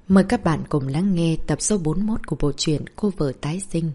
Mời các bạn cùng lắng nghe tập số 41 của bộ truyện Cô vợ tái sinh.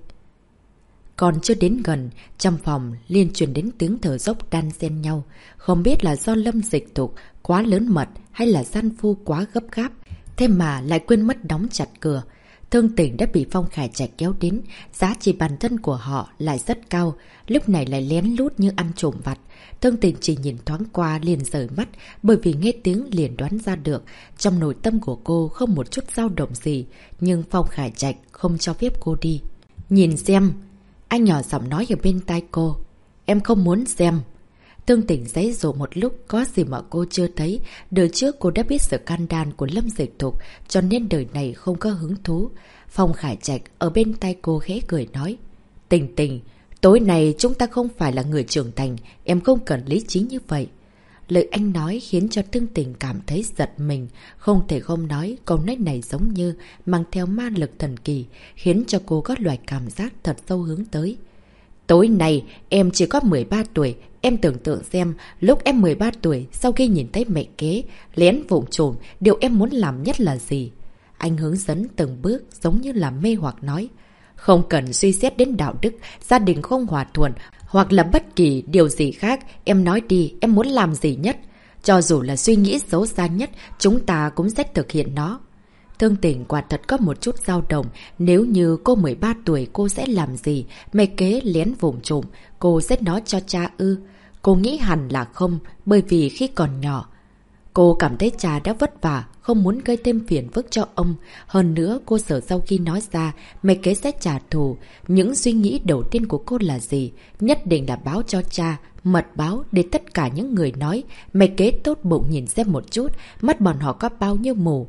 Còn chưa đến gần, trong phòng liền truyền đến tiếng thở dốc đan xen nhau. Không biết là do Lâm Dịch Thục quá lớn mật hay là gian phu quá gấp gáp. Thế mà lại quên mất đóng chặt cửa. Thương Tỉnh đã bị Phong Khải Trạch kéo đến. Giá trị bản thân của họ lại rất cao. Lúc này lại lén lút như ăn trộm vặt. Thương Tỉnh chỉ nhìn thoáng qua liền rời mắt. Bởi vì nghe tiếng liền đoán ra được. Trong nội tâm của cô không một chút dao động gì. Nhưng Phong Khải Trạch không cho phép cô đi. Nhìn xem. Anh nhỏ giọng nói ở bên tai cô. Em không muốn xem. Thương Tỉnh giãy giụa một lúc, có gì mà cô chưa thấy. Đời trước cô đã biết sự can đảm của Lâm Dịch Thục, cho nên đời này không có hứng thú. Phong Khải Trạch ở bên tay cô khẽ cười nói. Tình Tình, tối nay chúng ta không phải là người trưởng thành, em không cần lý trí như vậy. Lời anh nói khiến cho Thương Tình cảm thấy giật mình, không thể không nói câu nói này giống như mang theo ma lực thần kỳ, khiến cho cô có loại cảm giác thật sâu hướng tới. Tối nay em chỉ có 13 tuổi, em tưởng tượng xem lúc em 13 tuổi sau khi nhìn thấy mẹ kế, lén vụng trộm, điều em muốn làm nhất là gì? Anh hướng dẫn từng bước giống như là mê hoặc nói. Không cần suy xét đến đạo đức, gia đình không hòa thuận, hoặc là bất kỳ điều gì khác, em nói đi, em muốn làm gì nhất? Cho dù là suy nghĩ xấu xa nhất, chúng ta cũng sẽ thực hiện nó. Thương Tình quả thật có một chút dao động, nếu như cô 13 tuổi cô sẽ làm gì, mẹ kế lén vụng trộm, cô sẽ nói cho cha ư. Cô nghĩ hẳn là không, bởi vì khi còn nhỏ, cô cảm thấy cha đã vất vả, không muốn gây thêm phiền phức cho ông. Hơn nữa cô sợ sau khi nói ra, mẹ kế sẽ trả thù. Những suy nghĩ đầu tiên của cô là gì? Nhất định là báo cho cha, mật báo để tất cả những người nói. Mẹ kế tốt bụng nhìn xem một chút, mắt bọn họ có bao nhiêu mù.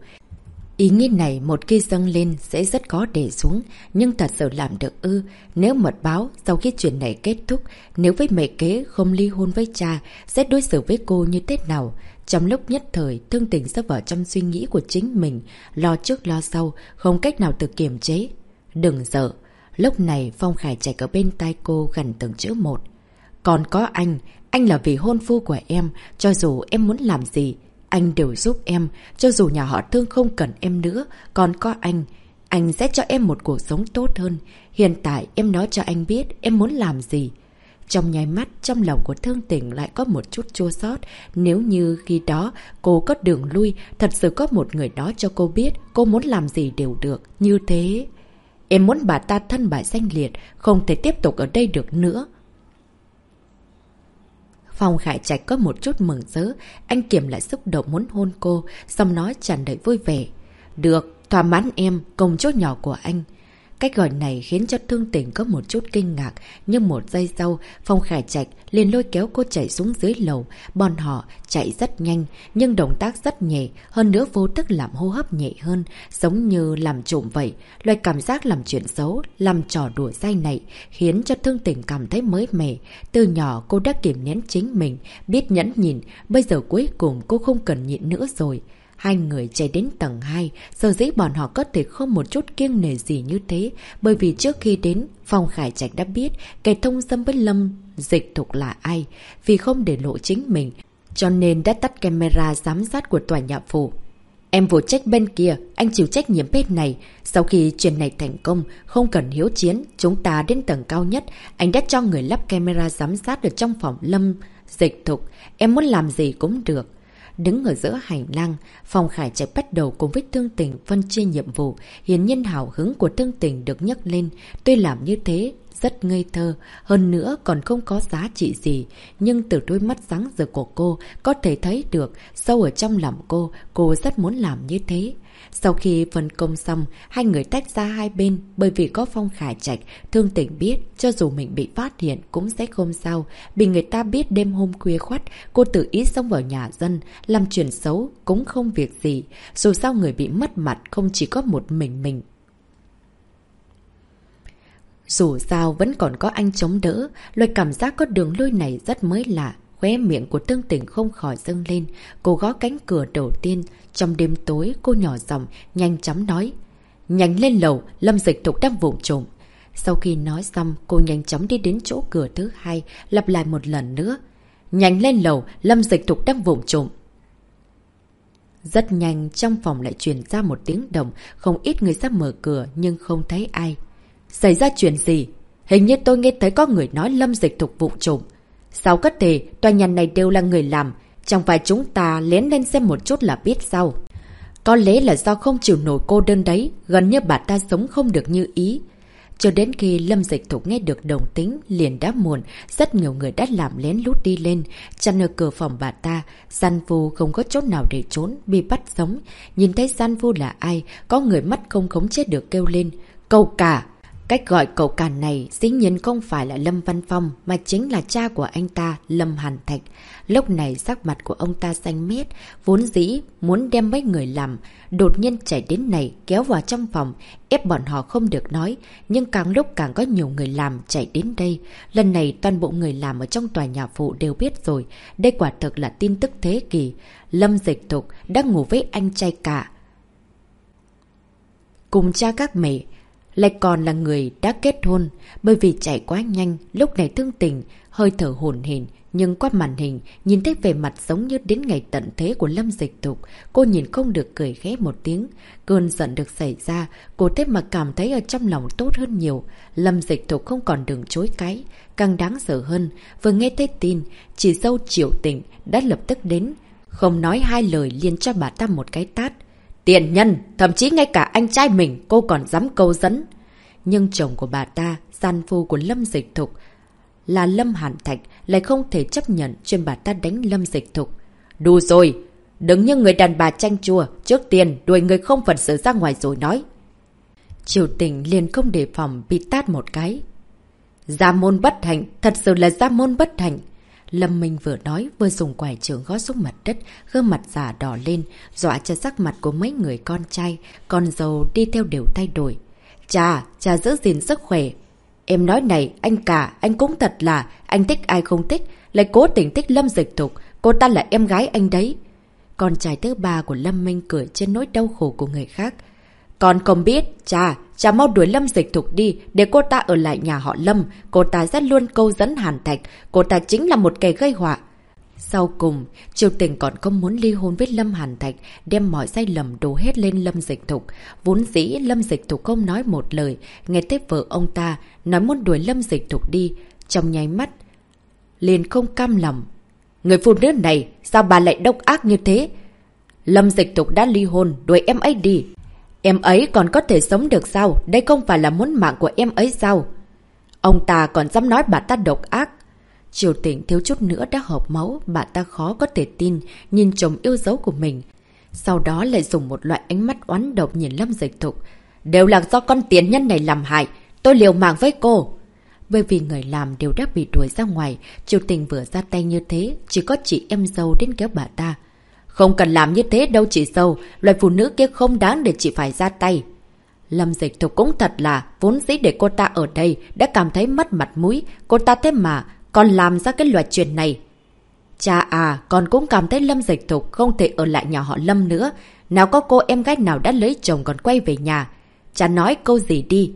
Ý nghĩ này một khi dâng lên sẽ rất khó để xuống, nhưng thật sự làm được ư? Nếu mật báo, sau khi chuyện này kết thúc, nếu với mẹ kế không ly hôn với cha, sẽ đối xử với cô như thế nào? Trong lúc nhất thời, Thương Tình rơi vào trong suy nghĩ của chính mình, lo trước lo sau, không cách nào tự kiềm chế. Đừng sợ. Lúc này Phong Khải Trạch ở bên tai cô gần từng chữ một. Còn có anh là vị hôn phu của em, cho dù em muốn làm gì, anh đều giúp em, cho dù nhà họ Thương không cần em nữa, còn có anh sẽ cho em một cuộc sống tốt hơn. Hiện tại em nói cho anh biết em muốn làm gì. Trong nháy mắt, trong lòng của Thương Tình lại có một chút chua xót. Nếu như khi đó cô có đường lui, thật sự có một người nói cho cô biết cô muốn làm gì đều được. Như thế, em muốn bà ta thân bại danh liệt, không thể tiếp tục ở đây được nữa. Phong Khải Trạch có một chút mừng rỡ, anh kiềm lại xúc động muốn hôn cô, xong nói tràn đầy vui vẻ. Được, thỏa mãn em, công chúa nhỏ của anh. Cách gọi này khiến cho Thương Tình có một chút kinh ngạc, nhưng một giây sau, Phong Khải Trạch liền lôi kéo cô chạy xuống dưới lầu. Bọn họ chạy rất nhanh, nhưng động tác rất nhẹ, hơn nữa vô thức làm hô hấp nhẹ hơn, giống như làm trộm vậy. Loại cảm giác làm chuyện xấu, làm trò đùa dai này, khiến cho Thương Tình cảm thấy mới mẻ. Từ nhỏ cô đã kiềm nén chính mình, biết nhẫn nhịn, bây giờ cuối cùng cô không cần nhịn nữa rồi. Hai người chạy đến tầng 2, sở dĩ bọn họ có thể không một chút kiêng nể gì như thế, bởi vì trước khi đến, Phong Khải Trạch đã biết kẻ thông dâm với Lâm Dịch Thục là ai, vì không để lộ chính mình, cho nên đã tắt camera giám sát của tòa nhà phủ. Em phụ trách bên kia, anh chịu trách nhiệm bên này. Sau khi chuyện này thành công, không cần hiếu chiến, chúng ta đến tầng cao nhất, anh đã cho người lắp camera giám sát ở trong phòng Lâm Dịch Thục, em muốn làm gì cũng được. Đứng ở giữa hành lang, Phong Khải Trạch bắt đầu cùng với Thương Tình phân chia nhiệm vụ. Hiển nhiên hào hứng của Thương Tình được nhấc lên. Tuy làm như thế rất ngây thơ, hơn nữa còn không có giá trị gì, nhưng từ đôi mắt sáng rực của cô có thể thấy được sâu ở trong lòng cô rất muốn làm như thế. Sau khi phân công xong, hai người tách ra hai bên, bởi vì có Phong Khải Trạch, Thương Tình biết cho dù mình bị phát hiện cũng sẽ không sao. Bị người ta biết đêm hôm khuya khoắt, cô tự ý xông vào nhà dân, làm chuyện xấu cũng không việc gì. Dù sao người bị mất mặt không chỉ có một mình. Dù sao vẫn còn có anh chống đỡ, loại cảm giác có đường lui này rất mới lạ. Khóe miệng của Thương Tình không khỏi dâng lên. Cô gõ cánh cửa đầu tiên. Trong đêm tối cô nhỏ giọng nhanh chóng nói. Nhanh lên lầu, Lâm Dịch Thục đang vụng trộm. Sau khi nói xong, cô nhanh chóng đi đến chỗ cửa thứ hai, lặp lại một lần nữa. Nhanh lên lầu, Lâm Dịch Thục đang vụng trộm. Rất nhanh trong phòng lại truyền ra một tiếng động, không ít người ra mở cửa nhưng không thấy ai. Xảy ra chuyện gì? Hình như tôi nghe thấy có người nói Lâm Dịch Thục vụng trộm. Sao có thể tòa nhà này đều là người làm, chẳng phải chúng ta lén lên xem một chút là biết sao? Có lẽ là do không chịu nổi cô đơn đấy, gần như bà ta sống không được như ý. Cho đến khi Lâm Dịch Thục nghe được đồng tính, liền đã muộn, rất nhiều người đã làm lén lút đi lên, chặn ở cửa phòng bà ta. Gian Phu không có chỗ nào để trốn, bị bắt sống. Nhìn thấy Gian Phu là ai, có người mắt không khống chế được kêu lên. Cậu cả! Cách gọi cậu cả này dĩ nhiên không phải là Lâm Văn Phong, mà chính là cha của anh ta, Lâm Hàn Thạch. Lúc này sắc mặt của ông ta xanh mét, vốn dĩ muốn đem mấy người làm, đột nhiên chạy đến này kéo vào trong phòng, ép bọn họ không được nói, nhưng càng lúc càng có nhiều người làm chạy đến đây. Lần này toàn bộ người làm ở trong tòa nhà phụ đều biết rồi, đây quả thực là tin tức thế kỷ. Lâm Dịch Thục đang ngủ với anh trai cả, cùng cha các mẹ, lại còn là người đã kết hôn. Bởi vì chạy quá nhanh, lúc này thương tình, hơi thở hổn hển, nhưng qua màn hình nhìn thấy vẻ mặt giống như đến ngày tận thế của Lâm Dịch Thục, cô nhìn không được cười khẽ một tiếng. Cơn giận được xảy ra, cô thế mà cảm thấy ở trong lòng tốt hơn nhiều. Lâm Dịch Thục không còn đường chối cái. Càng đáng sợ hơn, vừa nghe thấy tin, chị dâu Triệu Tịnh đã lập tức đến, không nói hai lời liền cho bà ta một cái tát. Tiện nhân, thậm chí ngay cả anh trai mình cô còn dám câu dẫn. Nhưng chồng của bà ta, gian phu của Lâm Dịch Thục, là Lâm Hàn Thạch, lại không thể chấp nhận chuyện bà ta đánh Lâm Dịch Thục. Đủ rồi, đừng như người đàn bà chanh chua, trước tiên đuổi người không phận sự ra ngoài rồi nói. Triều Tình liền không đề phòng bị tát một cái. Gia môn bất hạnh, thật sự là gia môn bất hạnh. Lâm Minh vừa nói vừa dùng quải trưởng gõ xuống mặt đất, gương mặt già đỏ lên, dọa cho sắc mặt của mấy người con trai, con dâu đi theo đều thay đổi. Cha giữ gìn sức khỏe. Em nói này, anh cả, anh cũng thật là, anh thích ai không thích, lại cố tình thích Lâm Dịch Thục, cô ta là em gái anh đấy. Con trai thứ ba của Lâm Minh cười trên nỗi đau khổ của người khác. Con không biết, cha mau đuổi Lâm Dịch Thục đi, để cô ta ở lại nhà họ Lâm, cô ta rất luôn câu dẫn Hàn Thạch, cô ta chính là một kẻ gây họa. Sau cùng, Triều Tình còn không muốn ly hôn với Lâm Hàn Thạch, đem mọi sai lầm đổ hết lên Lâm Dịch Thục. Vốn dĩ Lâm Dịch Thục không nói một lời, nghe thấy vợ ông ta nói muốn đuổi Lâm Dịch Thục đi, trong nháy mắt liền không cam lòng. Người phụ nữ này, sao bà lại độc ác như thế? Lâm Dịch Thục đã ly hôn, đuổi em ấy đi. Em ấy còn có thể sống được sao? Đây không phải là muốn mạng của em ấy sao? Ông ta còn dám nói bà ta độc ác. Triều Tình thiếu chút nữa đã hộc máu, bà ta khó có thể tin, nhìn chồng yêu dấu của mình. Sau đó lại dùng một loại ánh mắt oán độc nhìn Lâm Dịch Thục. Đều là do con tiền nhân này làm hại, tôi liều mạng với cô. Bởi vì người làm đều đã bị đuổi ra ngoài, Triều Tình vừa ra tay như thế, chỉ có chị em dâu đến kéo bà ta. Không cần làm như thế đâu chị dâu, loại phụ nữ kia không đáng để chị phải ra tay. Lâm Dịch Thục cũng thật là, vốn dĩ để cô ta ở đây, đã cảm thấy mất mặt mũi, cô ta thế mà còn làm ra cái loại chuyện này. Cha à, con cũng cảm thấy Lâm Dịch Thục không thể ở lại nhà họ Lâm nữa. Nào có cô em gái nào đã lấy chồng còn quay về nhà. Cha nói câu gì đi.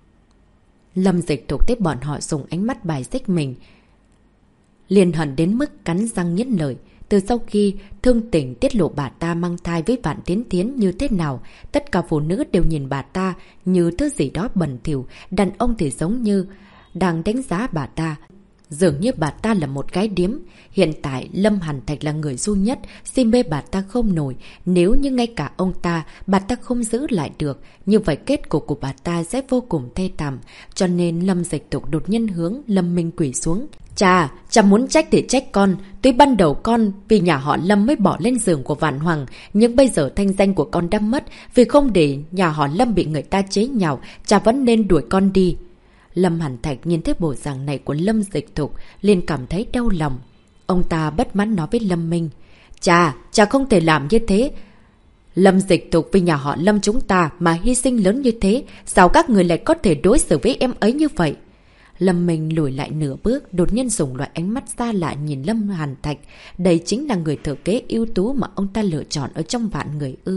Lâm Dịch Thục thấy bọn họ dùng ánh mắt bài xích mình, liền hận đến mức cắn răng nghiến lợi. Từ sau khi Thương Tình tiết lộ bà ta mang thai với Vạn Tiến Tiến như thế nào, tất cả phụ nữ đều nhìn bà ta như thứ gì đó bẩn thỉu, đàn ông thì giống như đang đánh giá bà ta. Dường như bà ta là một gái điếm. Hiện tại Lâm Hàn Thạch là người duy nhất si mê bà ta không nổi. Nếu như ngay cả ông ta, bà ta không giữ lại được, như vậy kết cục của bà ta sẽ vô cùng thê thảm. Cho nên Lâm Dịch Thục đột nhiên hướng Lâm Minh quỳ xuống. Cha muốn trách thì trách con. Tuy ban đầu con vì nhà họ Lâm mới bỏ lên giường của Vạn Hoàng, nhưng bây giờ thanh danh của con đã mất. Vì không để nhà họ Lâm bị người ta chế nhạo, cha vẫn nên đuổi con đi. Lâm Hàn Thạch nhìn thấy bộ dạng này của Lâm Dịch Thục, liền cảm thấy đau lòng. Ông ta bất mãn nói với Lâm Minh. Cha không thể làm như thế. Lâm Dịch Thục vì nhà họ Lâm chúng ta mà hy sinh lớn như thế, sao các người lại có thể đối xử với em ấy như vậy? Lâm Minh lùi lại nửa bước, đột nhiên dùng loại ánh mắt xa lạ nhìn Lâm Hàn Thạch. Đây chính là người thừa kế ưu tú mà ông ta lựa chọn ở trong vạn người ư.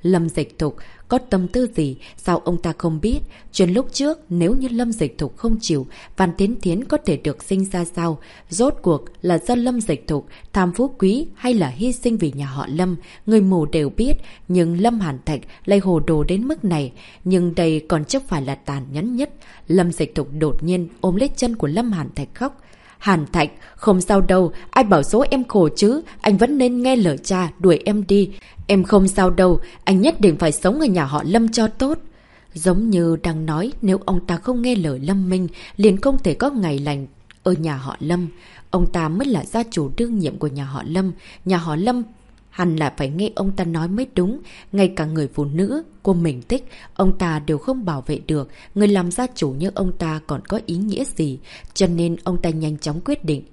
Lâm Dịch Thục có tâm tư gì, sao ông ta không biết? Chuyện lúc trước, nếu như Lâm Dịch Thục không chịu, Văn Tiến Thiến có thể được sinh ra sao? Rốt cuộc là do Lâm Dịch Thục tham phú quý hay là hy sinh vì nhà họ Lâm? Người mù đều biết, nhưng Lâm Hàn Thạch lại hồ đồ đến mức này. Nhưng đây còn chưa phải là tàn nhẫn nhất. Lâm Dịch Thục đột nhiên ôm lấy chân của Lâm Hàn Thạch khóc. Hàn Thạch, không sao đâu, ai bảo số em khổ chứ, anh vẫn nên nghe lời cha, đuổi em đi. Em không sao đâu, anh nhất định phải sống ở nhà họ Lâm cho tốt. Giống như đang nói nếu ông ta không nghe lời Lâm Minh, liền không thể có ngày lành ở nhà họ Lâm. Ông ta mới là gia chủ đương nhiệm của nhà họ Lâm hẳn là phải nghe ông ta nói mới đúng. Ngay cả người phụ nữ của mình thích, ông ta đều không bảo vệ được. Người làm gia chủ như ông ta còn có ý nghĩa gì? Cho nên ông ta nhanh chóng quyết định.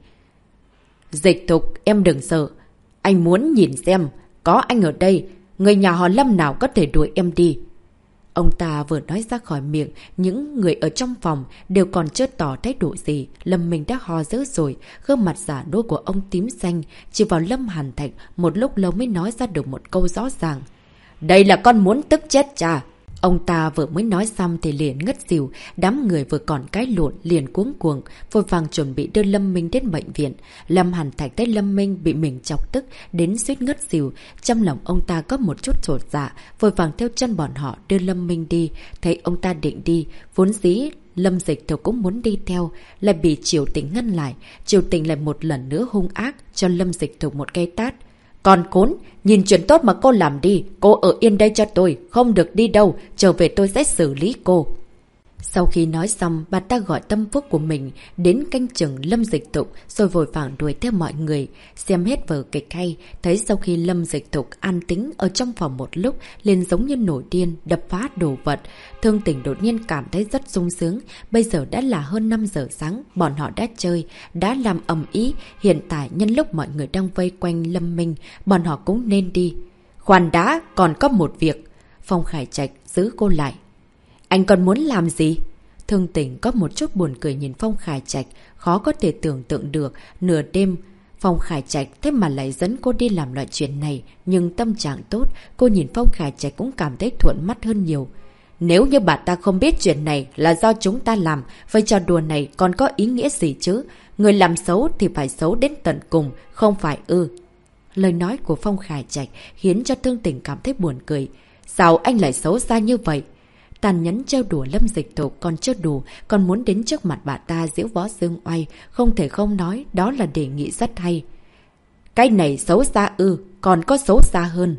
Dịch Thục, em đừng sợ. Anh muốn nhìn xem, có anh ở đây, người nhà họ Lâm nào có thể đuổi em đi. Ông ta vừa nói ra khỏi miệng, những người ở trong phòng đều còn chưa tỏ thái độ gì. Lâm Minh đã ho dữ rồi, gương mặt giả nua của ông tím xanh, chỉ vào Lâm Hàn Thạch một lúc lâu mới nói ra được một câu rõ ràng. Đây là con muốn tức chết cha. Ông ta vừa mới nói xong thì liền ngất xỉu, đám người vừa còn cái lộn liền cuống cuồng, vội vàng chuẩn bị đưa Lâm Minh đến bệnh viện. Lâm Hàn Thạch thấy Lâm Minh bị mình chọc tức đến suýt ngất xỉu, trong lòng ông ta có một chút chột dạ, vội vàng theo chân bọn họ đưa Lâm Minh đi. Thấy ông ta định đi, vốn dĩ Lâm Dịch Thục cũng muốn đi theo, lại bị Triều Tình ngăn lại. Triều Tình lại một lần nữa hung ác cho Lâm Dịch Thục một cây tát. Còn khốn, nhìn chuyện tốt mà cô làm đi, cô ở yên đây cho tôi, không được đi đâu, trở về tôi sẽ xử lý cô. Sau khi nói xong, bà ta gọi tâm phúc của mình đến canh chừng Lâm Dịch Thục rồi vội vàng đuổi theo mọi người. Xem hết vở kịch hay, thấy sau khi Lâm Dịch Thục an tĩnh ở trong phòng một lúc, liền giống như nổi điên, đập phá đồ vật. Thương Tình đột nhiên cảm thấy rất sung sướng. Bây giờ đã là hơn 5 giờ sáng, bọn họ đã chơi, đã làm ầm ĩ. Hiện tại nhân lúc mọi người đang vây quanh Lâm Minh, bọn họ cũng nên đi. Khoan đã, còn có một việc. Phong Khải Trạch giữ cô lại. Anh còn muốn làm gì? Thương Tình có một chút buồn cười nhìn Phong Khải Trạch, khó có thể tưởng tượng được. Nửa đêm, Phong Khải Trạch thế mà lại dẫn cô đi làm loại chuyện này, nhưng tâm trạng tốt, cô nhìn Phong Khải Trạch cũng cảm thấy thuận mắt hơn nhiều. Nếu như bà ta không biết chuyện này là do chúng ta làm, vậy trò đùa này còn có ý nghĩa gì chứ? Người làm xấu thì phải xấu đến tận cùng, không phải ư? Lời nói của Phong Khải Trạch khiến cho Thương Tình cảm thấy buồn cười. Sao anh lại xấu xa như vậy? Tàn nhẫn trêu đùa Lâm Dịch Thục còn chưa đủ, còn muốn đến trước mặt bà ta giễu võ dương oai, không thể không nói, đó là đề nghị rất hay. Cái này xấu xa ư, còn có xấu xa hơn.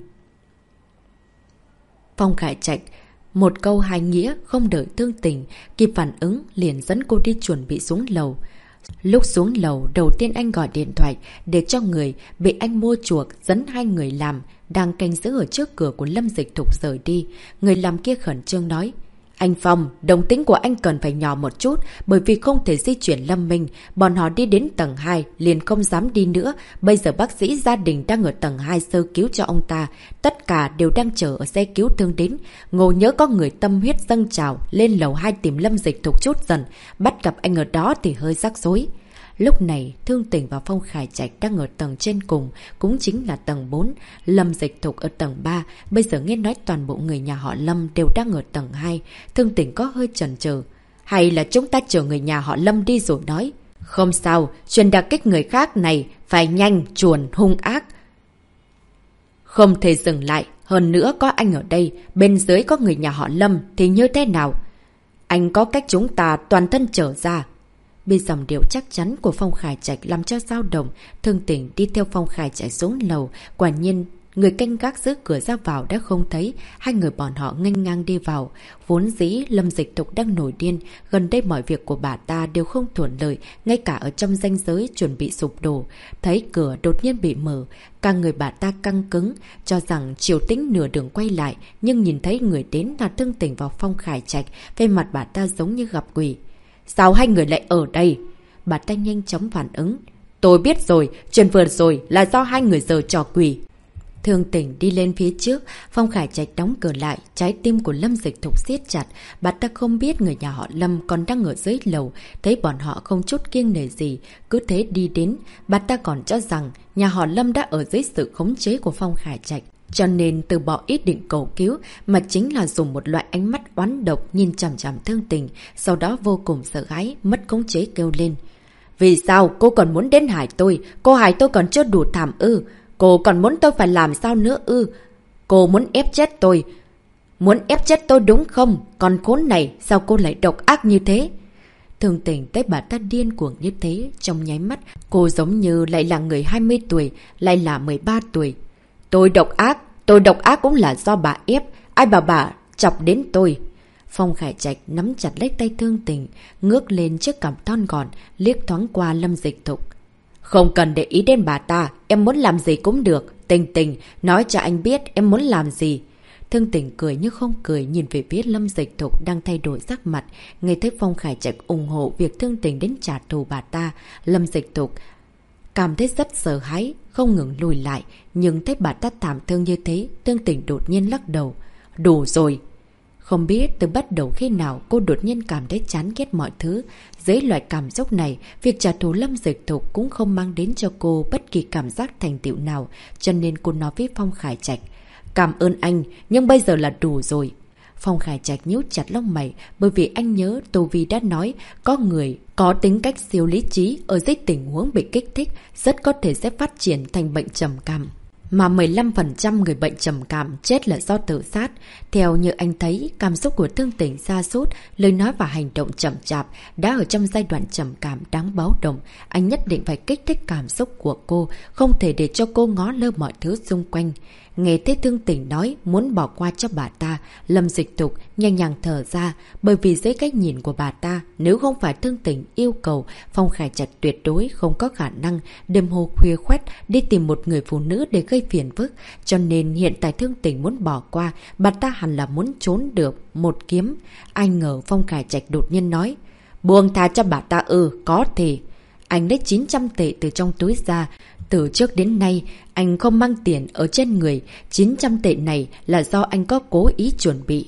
Phong Khải Trạch, một câu hai nghĩa, không đợi Thương Tình kịp phản ứng, liền dẫn cô đi chuẩn bị xuống lầu. Lúc xuống lầu, đầu tiên anh gọi điện thoại để cho người bị anh mua chuộc dẫn hai người làm đang canh giữ ở trước cửa của Lâm Dịch Thục rời đi. Người làm kia khẩn trương nói. Anh Phong, đồng tính của anh cần phải nhỏ một chút, bởi vì không thể di chuyển Lâm Minh. Bọn họ đi đến tầng 2, liền không dám đi nữa. Bây giờ bác sĩ gia đình đang ở tầng 2 sơ cứu cho ông ta. Tất cả đều đang chờ ở xe cứu thương đến. Ngộ nhớ có người tâm huyết dâng trào, lên lầu 2 tìm Lâm Dịch Thục chút dần. Bắt gặp anh ở đó thì hơi rắc rối. Lúc này, Thương Tình và Phong Khải Trạch đang ở tầng trên cùng, cũng chính là tầng 4. Lâm Dịch Thục ở tầng 3. Bây giờ nghe nói toàn bộ người nhà họ Lâm đều đang ở tầng 2. Thương Tình có hơi chần chừ. Hay là chúng ta chờ người nhà họ Lâm đi rồi nói. Không sao, chuyện đả kích người khác này phải nhanh, chuồn, hung ác. Không thể dừng lại. Hơn nữa có anh ở đây, bên dưới có người nhà họ Lâm thì như thế nào? Anh có cách chúng ta toàn thân trở ra. Bị dòng điệu chắc chắn của Phong Khải Trạch làm cho dao động, Thương Tình đi theo Phong Khải Trạch xuống lầu. Quả nhiên, người canh gác giữ cửa ra vào đã không thấy, hai người bọn họ nghênh ngang đi vào. Vốn dĩ Lâm Dịch Thục đang nổi điên, gần đây mọi việc của bà ta đều không thuận lợi, ngay cả ở trong ranh giới chuẩn bị sụp đổ. Thấy cửa đột nhiên bị mở, cả người bà ta căng cứng, cho rằng Triều Tĩnh nửa đường quay lại, nhưng nhìn thấy người đến là Thương Tình vào Phong Khải Trạch, về mặt bà ta giống như gặp quỷ. Sao hai người lại ở đây? Bà ta nhanh chóng phản ứng. Tôi biết rồi, chuyện vừa rồi là do hai người giở trò quỷ. Thương Tình đi lên phía trước, Phong Khải Trạch đóng cửa lại, trái tim của Lâm Dịch Thục siết chặt. Bà ta không biết người nhà họ Lâm còn đang ở dưới lầu, thấy bọn họ không chút kiêng nể gì, cứ thế đi đến. Bà ta còn cho rằng nhà họ Lâm đã ở dưới sự khống chế của Phong Khải Trạch. Cho nên từ bỏ ý định cầu cứu mà chính là dùng một loại ánh mắt oán độc nhìn chằm chằm Thương Tình, sau đó vô cùng sợ hãi, mất khống chế kêu lên. Vì sao cô còn muốn đến hại tôi? Cô hại tôi còn chưa đủ thảm ư? Cô còn muốn tôi phải làm sao nữa ư? Cô muốn ép chết tôi. Muốn ép chết tôi đúng không? Còn khốn này, sao cô lại độc ác như thế? Thương Tình thấy bà ta điên cuồng như thế, trong nháy mắt, cô giống như lại là người 20 tuổi, lại là 13 tuổi. Tôi độc ác cũng là do bà ép, ai bảo bà chọc đến tôi. Phong Khải Trạch nắm chặt lấy tay Thương Tình, ngước lên chiếc cằm thon gọn, liếc thoáng qua Lâm Dịch Thục. Không cần để ý đến bà ta, em muốn làm gì cũng được. Tình Tình, nói cho anh biết em muốn làm gì. Thương Tình cười như không cười nhìn về phía Lâm Dịch Thục đang thay đổi sắc mặt. Nghe thấy Phong Khải Trạch ủng hộ việc Thương Tình đến trả thù bà ta, Lâm Dịch Thục cảm thấy rất sợ hãi, không ngừng lùi lại. Nhưng thấy bà ta thảm thương như thế, Thương Tình đột nhiên lắc đầu. Đủ rồi. Không biết từ bắt đầu khi nào cô đột nhiên cảm thấy chán ghét mọi thứ. Dưới loại cảm xúc này, việc trả thù Lâm Dịch Thục cũng không mang đến cho cô bất kỳ cảm giác thành tựu nào. Cho nên cô nói với Phong Khải Trạch. Cảm ơn anh, nhưng bây giờ là đủ rồi. Phong Khải Trạch nhíu chặt lông mày, bởi vì anh nhớ Tô Vi đã nói có người có tính cách siêu lý trí ở dưới tình huống bị kích thích rất có thể sẽ phát triển thành bệnh trầm cảm. Mà 15% người bệnh trầm cảm chết là do tự sát. Theo như anh thấy, cảm xúc của Thương Tình sa sút, lời nói và hành động chậm chạp đã ở trong giai đoạn trầm cảm đáng báo động. Anh nhất định phải kích thích cảm xúc của cô, không thể để cho cô ngó lơ mọi thứ xung quanh. Nghe thấy Thương Tình nói muốn bỏ qua cho bà ta, Lâm Dịch Thục nhanh nhàng thở ra, bởi vì dưới cách nhìn của bà ta, nếu không phải Thương Tình yêu cầu, Phong Khải Trạch tuyệt đối không có khả năng đêm hôm khuya khoắt đi tìm một người phụ nữ để gây phiền phức. Cho nên hiện tại Thương Tình muốn bỏ qua, bà ta hẳn là muốn trốn được một kiếm. Ai ngờ Phong Khải Trạch đột nhiên nói, buông tha cho bà ta có thể. Anh lấy 900 tệ từ trong túi ra. Từ trước đến nay, anh không mang tiền ở trên người, 900 tệ này là do anh có cố ý chuẩn bị.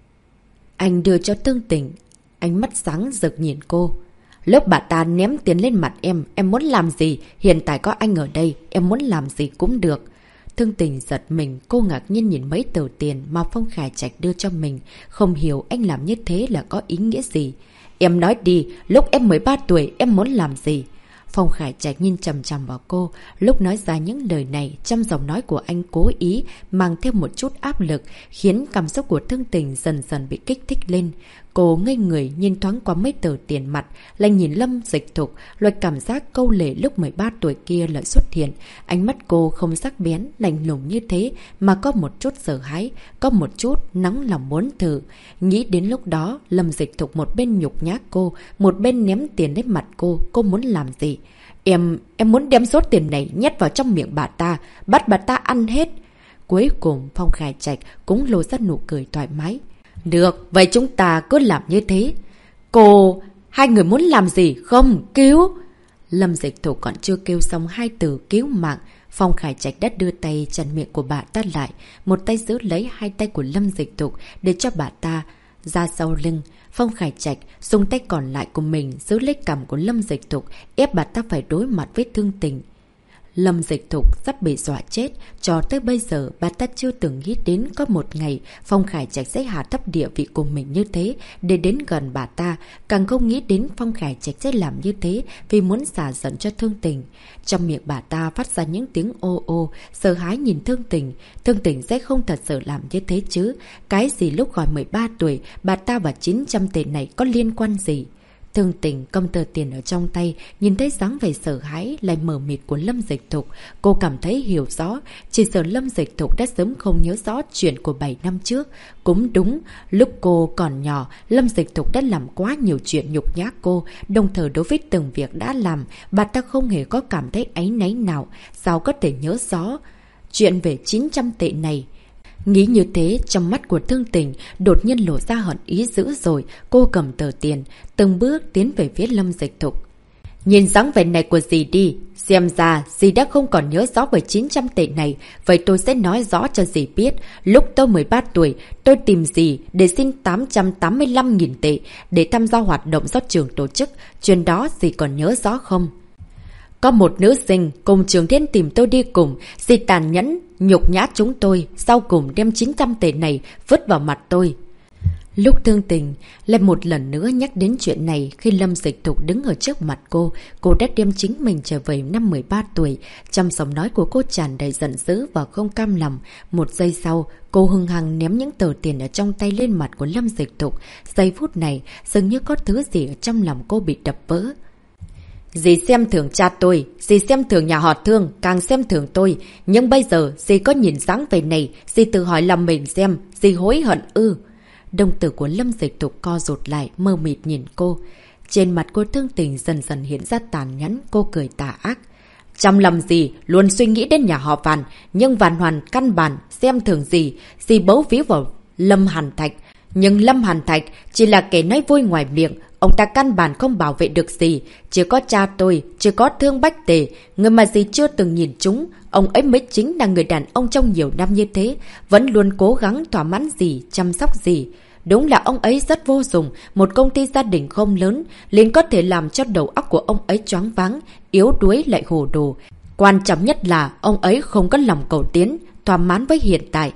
Anh đưa cho Thương Tình, ánh mắt sáng rực nhìn cô. Lúc bà ta ném tiền lên mặt em muốn làm gì? Hiện tại có anh ở đây, em muốn làm gì cũng được. Thương Tình giật mình, cô ngạc nhiên nhìn mấy tờ tiền mà Phong Khải Trạch đưa cho mình, không hiểu anh làm như thế là có ý nghĩa gì. Em nói đi, lúc em 13 tuổi em muốn làm gì? Phong Khải Trạch nhìn chằm chằm vào cô, lúc nói ra những lời này, trong giọng nói của anh cố ý mang theo một chút áp lực, khiến cảm xúc của Thương Tình dần dần bị kích thích lên. Cô ngây người nhìn thoáng qua mấy tờ tiền mặt, lại nhìn Lâm Dịch Thục, loại cảm giác câu lệ lúc 13 tuổi kia lại xuất hiện. Ánh mắt cô không sắc bén, lạnh lùng như thế, mà có một chút sợ hãi, có một chút nóng lòng muốn thử. Nghĩ đến lúc đó, Lâm Dịch Thục một bên nhục nhã cô, một bên ném tiền lên mặt cô muốn làm gì? Em muốn đem số tiền này nhét vào trong miệng bà ta, bắt bà ta ăn hết. Cuối cùng Phong Khải Trạch cũng lộ ra nụ cười thoải mái. Được, vậy chúng ta cứ làm như thế. Cô, hai người muốn làm gì? Không, cứu! Lâm Dịch Thục còn chưa kêu xong hai từ cứu mạng, Phong Khải Trạch đã đưa tay chặn miệng của bà ta lại, một tay giữ lấy hai tay của Lâm Dịch Thục để cho bà ta ra sau lưng. Phong Khải Trạch dùng tay còn lại của mình giữ lấy cằm của Lâm Dịch Thục, ép bà ta phải đối mặt với Thương Tình. Lâm Dịch Thục sắp bị dọa chết, cho tới bây giờ bà ta chưa từng nghĩ đến có một ngày Phong Khải Trạch sẽ hạ thấp địa vị của mình như thế để đến gần bà ta, càng không nghĩ đến Phong Khải Trạch sẽ làm như thế vì muốn xả giận cho Thương Tình. Trong miệng bà ta phát ra những tiếng ô ô, sợ hãi nhìn Thương Tình sẽ không thật sự làm như thế chứ? Cái gì lúc gọi 13 tuổi, bà ta và 900 tệ này có liên quan gì? Thương Tình cầm tờ tiền ở trong tay, nhìn thấy dáng vẻ sợ hãi lại mờ mịt của Lâm Dịch Thục. Cô cảm thấy hiểu rõ, chỉ sợ Lâm Dịch Thục đã sớm không nhớ rõ chuyện của 7 năm trước. Cũng đúng, lúc cô còn nhỏ, Lâm Dịch Thục đã làm quá nhiều chuyện nhục nhã cô, đồng thời đối với từng việc đã làm, bà ta không hề có cảm thấy áy náy nào. Sao có thể nhớ rõ chuyện về 900 tệ này? Nghĩ như thế, trong mắt của Thương Tình đột nhiên lộ ra hận ý dữ rồi. Cô cầm tờ tiền, từng bước tiến về phía Lâm Dịch Thục. Nhìn dáng vẻ này của dì đi, xem ra dì đã không còn nhớ rõ về 900 tệ này. Vậy tôi sẽ nói rõ cho dì biết. Lúc tôi 13 tuổi, tôi tìm dì để xin 885.000 tệ để tham gia hoạt động do trường tổ chức. Chuyện đó dì còn nhớ rõ không? Có một nữ sinh cùng Trường Thiên tìm tôi đi cùng, dì tàn nhẫn nhục nhã chúng tôi, sau cùng đem 900 tệ này vứt vào mặt tôi. Lúc Thương Tình lại một lần nữa nhắc đến chuyện này, khi Lâm Dịch Thục đứng ở trước mặt cô đã đem chính mình trở về năm 13 tuổi. Trong giọng nói của cô tràn đầy giận dữ và không cam lòng. Một giây sau, cô hung hăng ném những tờ tiền ở trong tay lên mặt của Lâm Dịch Thục. Giây phút này, dường như có thứ gì ở trong lòng cô bị đập vỡ. Dì xem thường cha tôi, dì xem thường nhà họ Thương, càng xem thường tôi. Nhưng bây giờ, dì có nhìn dáng về này, dì tự hỏi lòng mình xem, dì hối hận ư? Đồng tử của Lâm Dịch Thục co rụt lại, mơ mịt nhìn cô. Trên mặt cô Thương Tình dần dần hiện ra tàn nhẫn, cô cười tà ác. Trong lòng dì luôn suy nghĩ đến nhà họ Vạn, nhưng Vạn Hoàn căn bản xem thường dì bấu víu vào Lâm Hàn Thạch. Nhưng Lâm Hàn Thạch chỉ là kẻ nói vui ngoài miệng, ông ta căn bản không bảo vệ được dì. Chỉ có cha tôi, chỉ có Thương Bách Tề, người mà dì chưa từng nhìn chúng. Ông ấy mới chính là người đàn ông trong nhiều năm như thế, vẫn luôn cố gắng thỏa mãn dì, chăm sóc dì. Đúng là ông ấy rất vô dụng, một công ty gia đình không lớn, liền có thể làm cho đầu óc của ông ấy choáng váng, yếu đuối lại hồ đồ. Quan trọng nhất là ông ấy không có lòng cầu tiến, thỏa mãn với hiện tại.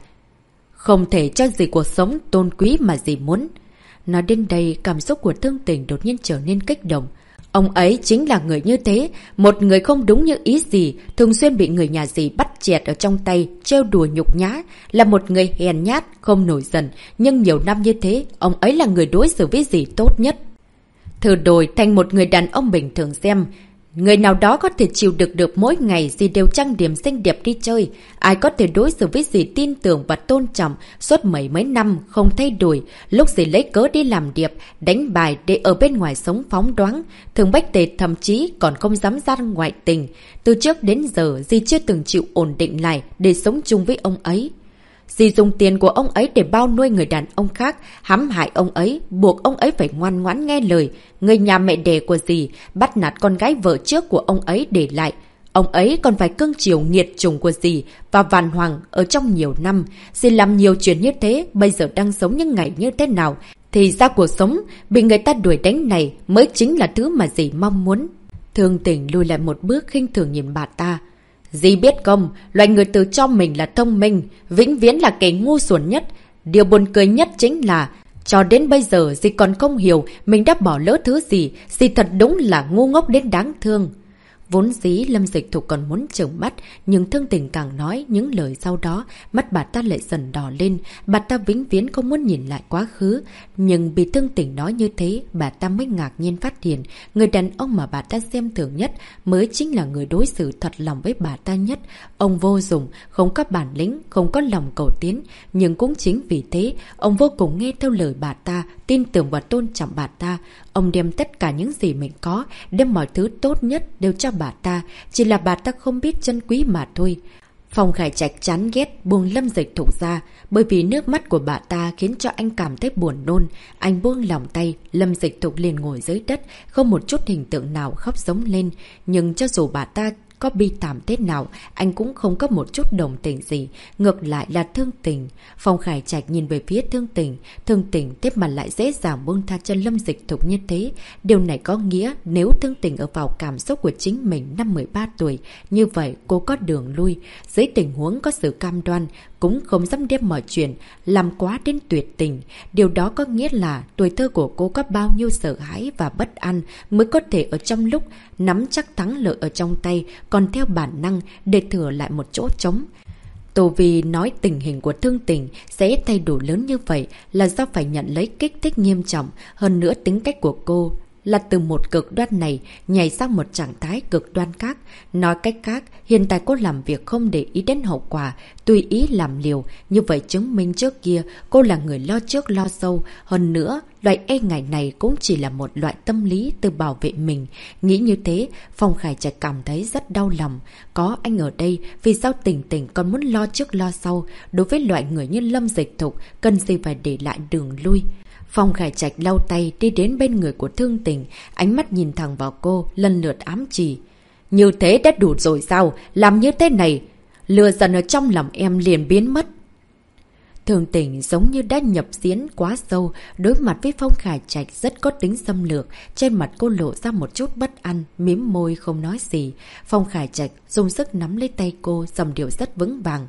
Không thể cho dì cuộc sống tôn quý mà dì muốn. Nói đến đây, cảm xúc của Thương Tình đột nhiên trở nên kích động. Ông ấy chính là người như thế, một người không đúng như ý gì, thường xuyên bị người nhà dì bắt chẹt ở trong tay, trêu đùa nhục nhã, là một người hèn nhát, không nổi giận, nhưng nhiều năm như thế, ông ấy là người đối xử với dì tốt nhất. Thử đổi thành một người đàn ông bình thường xem, người nào đó có thể chịu được mỗi ngày dì đều trang điểm xinh đẹp đi chơi, ai có thể đối xử với dì tin tưởng và tôn trọng suốt mấy năm không thay đổi, lúc dì lấy cớ đi làm điệp, đánh bài để ở bên ngoài sống phóng đoán, Thường Bách Tề thậm chí còn không dám ra ngoại tình. Từ trước đến giờ dì chưa từng chịu ổn định lại để sống chung với ông ấy. Dì dùng tiền của ông ấy để bao nuôi người đàn ông khác, hãm hại ông ấy, buộc ông ấy phải ngoan ngoãn nghe lời. Người nhà mẹ đẻ của dì bắt nạt con gái vợ trước của ông ấy để lại. Ông ấy còn phải cưng chiều nghiệt chủng của dì và Vạn Hoàng ở trong nhiều năm. Dì làm nhiều chuyện như thế, bây giờ đang sống những ngày như thế nào? Thì ra cuộc sống bị người ta đuổi đánh này mới chính là thứ mà dì mong muốn. Thương Tình lùi lại một bước khinh thường nhìn bà ta. Dì biết không, loại người tự cho mình là thông minh, vĩnh viễn là kẻ ngu xuẩn nhất. Điều buồn cười nhất chính là, cho đến bây giờ dì còn không hiểu mình đã bỏ lỡ thứ gì, dì thật đúng là ngu ngốc đến đáng thương. Vốn dĩ Lâm Dịch Thục còn muốn trợn mắt, nhưng Thương Tình càng nói những lời sau đó, mắt bà ta lại dần đỏ lên, bà ta vĩnh viễn không muốn nhìn lại quá khứ. Nhưng bị Thương Tình nói như thế, bà ta mới ngạc nhiên phát hiện, người đàn ông mà bà ta xem thường nhất mới chính là người đối xử thật lòng với bà ta nhất. Ông vô dụng, không có bản lĩnh, không có lòng cầu tiến, nhưng cũng chính vì thế, ông vô cùng nghe theo lời bà ta, tin tưởng và tôn trọng bà ta. Ông đem tất cả những gì mình có, đem mọi thứ tốt nhất đều cho bà ta, chỉ là bà ta không biết trân quý mà thôi. Phong Khải Trạch chán ghét buông Lâm Dịch Thục ra, bởi vì nước mắt của bà ta khiến cho anh cảm thấy buồn nôn. Anh buông lòng tay, Lâm Dịch Thục liền ngồi dưới đất, không một chút hình tượng nào khóc giống lên. Nhưng cho dù bà ta có bi thảm thế nào, anh cũng không có một chút đồng tình gì, ngược lại là thương tình. Phong Khải Trạch nhìn về phía thương tình tiếp mà lại dễ dàng buông tha cho Lâm Dịch Thục như thế. Điều này có nghĩa nếu thương tình ở vào cảm xúc của chính mình năm 13 tuổi, như vậy cô có đường lui. Dưới tình huống có sự cam đoan, cũng không dám đem mọi chuyện làm quá đến tuyệt tình. Điều đó có nghĩa là tuổi thơ của cô có bao nhiêu sợ hãi và bất an mới có thể ở trong lúc nắm chắc thắng lợi ở trong tay, còn theo bản năng để thừa lại một chỗ trống. Tô Vi nói tình hình của thương tình sẽ thay đổi lớn như vậy là do phải nhận lấy kích thích nghiêm trọng. Hơn nữa tính cách của cô là từ một cực đoan này nhảy sang một trạng thái cực đoan khác. Nói cách khác, hiện tại cô làm việc không để ý đến hậu quả, tùy ý làm liều. Như vậy chứng minh trước kia cô là người lo trước lo sau. Hơn nữa, loại e ngại này cũng chỉ là một loại tâm lý tự bảo vệ mình. Nghĩ như thế, Phong Khải Trạch cảm thấy rất đau lòng. Có anh ở đây, vì sao tình tình còn muốn lo trước lo sau? Đối với loại người như Lâm Dịch Thục, cần gì phải để lại đường lui? Phong Khải Trạch lau tay đi đến bên người của thương tình, ánh mắt nhìn thẳng vào cô, lần lượt ám chỉ. Như thế đã đủ rồi sao? Làm như thế này, lừa dần ở trong lòng em liền biến mất. Thương tình giống như đã nhập diễn quá sâu, đối mặt với Phong Khải Trạch rất có tính xâm lược, trên mặt cô lộ ra một chút bất an, mím môi không nói gì. Phong Khải Trạch dùng sức nắm lấy tay cô, dòng điệu rất vững vàng.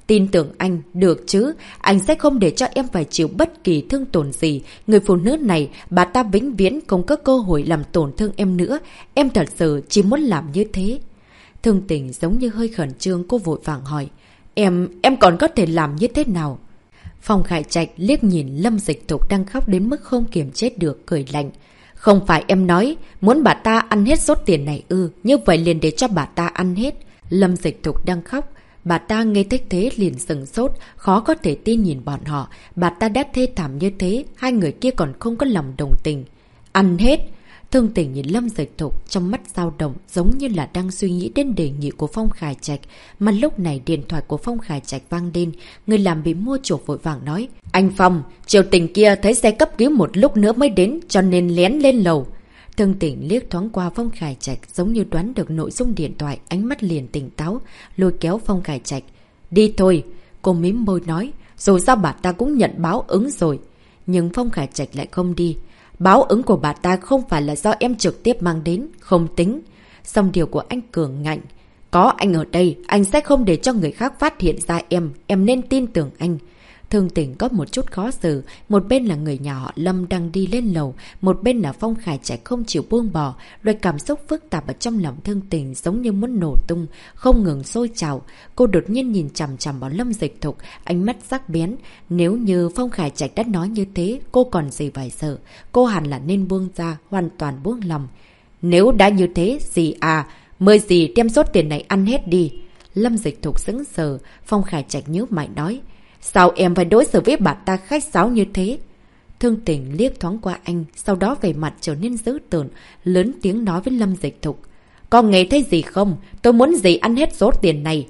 Tin tưởng anh, được chứ, anh sẽ không để cho em phải chịu bất kỳ thương tổn gì. Người phụ nữ này, bà ta vĩnh viễn không có cơ hội làm tổn thương em nữa. Em thật sự chỉ muốn làm như thế. Thương Tình giống như hơi khẩn trương, cô vội vàng hỏi. Em còn có thể làm như thế nào? Phong Khải Trạch liếc nhìn Lâm Dịch Thục đang khóc đến mức không kiềm chế được, cười lạnh. Không phải em nói, muốn bà ta ăn hết số tiền này ư, như vậy liền để cho bà ta ăn hết. Lâm Dịch Thục đang khóc. Bà ta nghe thấy thế liền sừng sốt, khó có thể tin nhìn bọn họ. Bà ta đã thê thảm như thế, hai người kia còn không có lòng đồng tình. Ăn hết! Thương Tình nhìn Lâm Dịch Thục, trong mắt dao động giống như là đang suy nghĩ đến đề nghị của Phong Khải Trạch. Mà lúc này điện thoại của Phong Khải Trạch vang lên, người làm bị mua chuộc vội vàng nói. Anh Phong, Triều Tình kia thấy xe cấp cứu một lúc nữa mới đến, cho nên lén lên lầu. Thương Tình liếc thoáng qua Phong Khải Trạch, giống như đoán được nội dung điện thoại, ánh mắt liền tỉnh táo, lôi kéo Phong Khải Trạch. Đi thôi, cô mím môi nói, dù sao bà ta cũng nhận báo ứng rồi. Nhưng Phong Khải Trạch lại không đi. Báo ứng của bà ta không phải là do em trực tiếp mang đến, không tính. Song điều của anh cường ngạnh. Có anh ở đây, anh sẽ không để cho người khác phát hiện ra em nên tin tưởng anh. Thương Tình có một chút khó xử, một bên là người nhà họ Lâm đang đi lên lầu, một bên là Phong Khải Trạch không chịu buông bỏ, rồi cảm xúc phức tạp ở trong lòng Thương Tình giống như muốn nổ tung, không ngừng sôi trào. Cô đột nhiên nhìn chằm chằm vào Lâm Dịch Thục, ánh mắt sắc bén. Nếu như Phong Khải Trạch đã nói như thế, cô còn gì phải sợ, cô hẳn là nên buông ra, hoàn toàn buông lòng. Nếu đã như thế, dì à, mời dì đem số tiền này ăn hết đi. Lâm Dịch Thục sững sờ, Phong Khải Trạch nhíu mày nói. Sao em phải đối xử với bà ta khách sáo như thế? Thương Tình liếc thoáng qua anh, sau đó về mặt trở nên dữ tợn, lớn tiếng nói với Lâm Dịch Thục. Con nghe thấy gì không? Tôi muốn dì ăn hết số tiền này.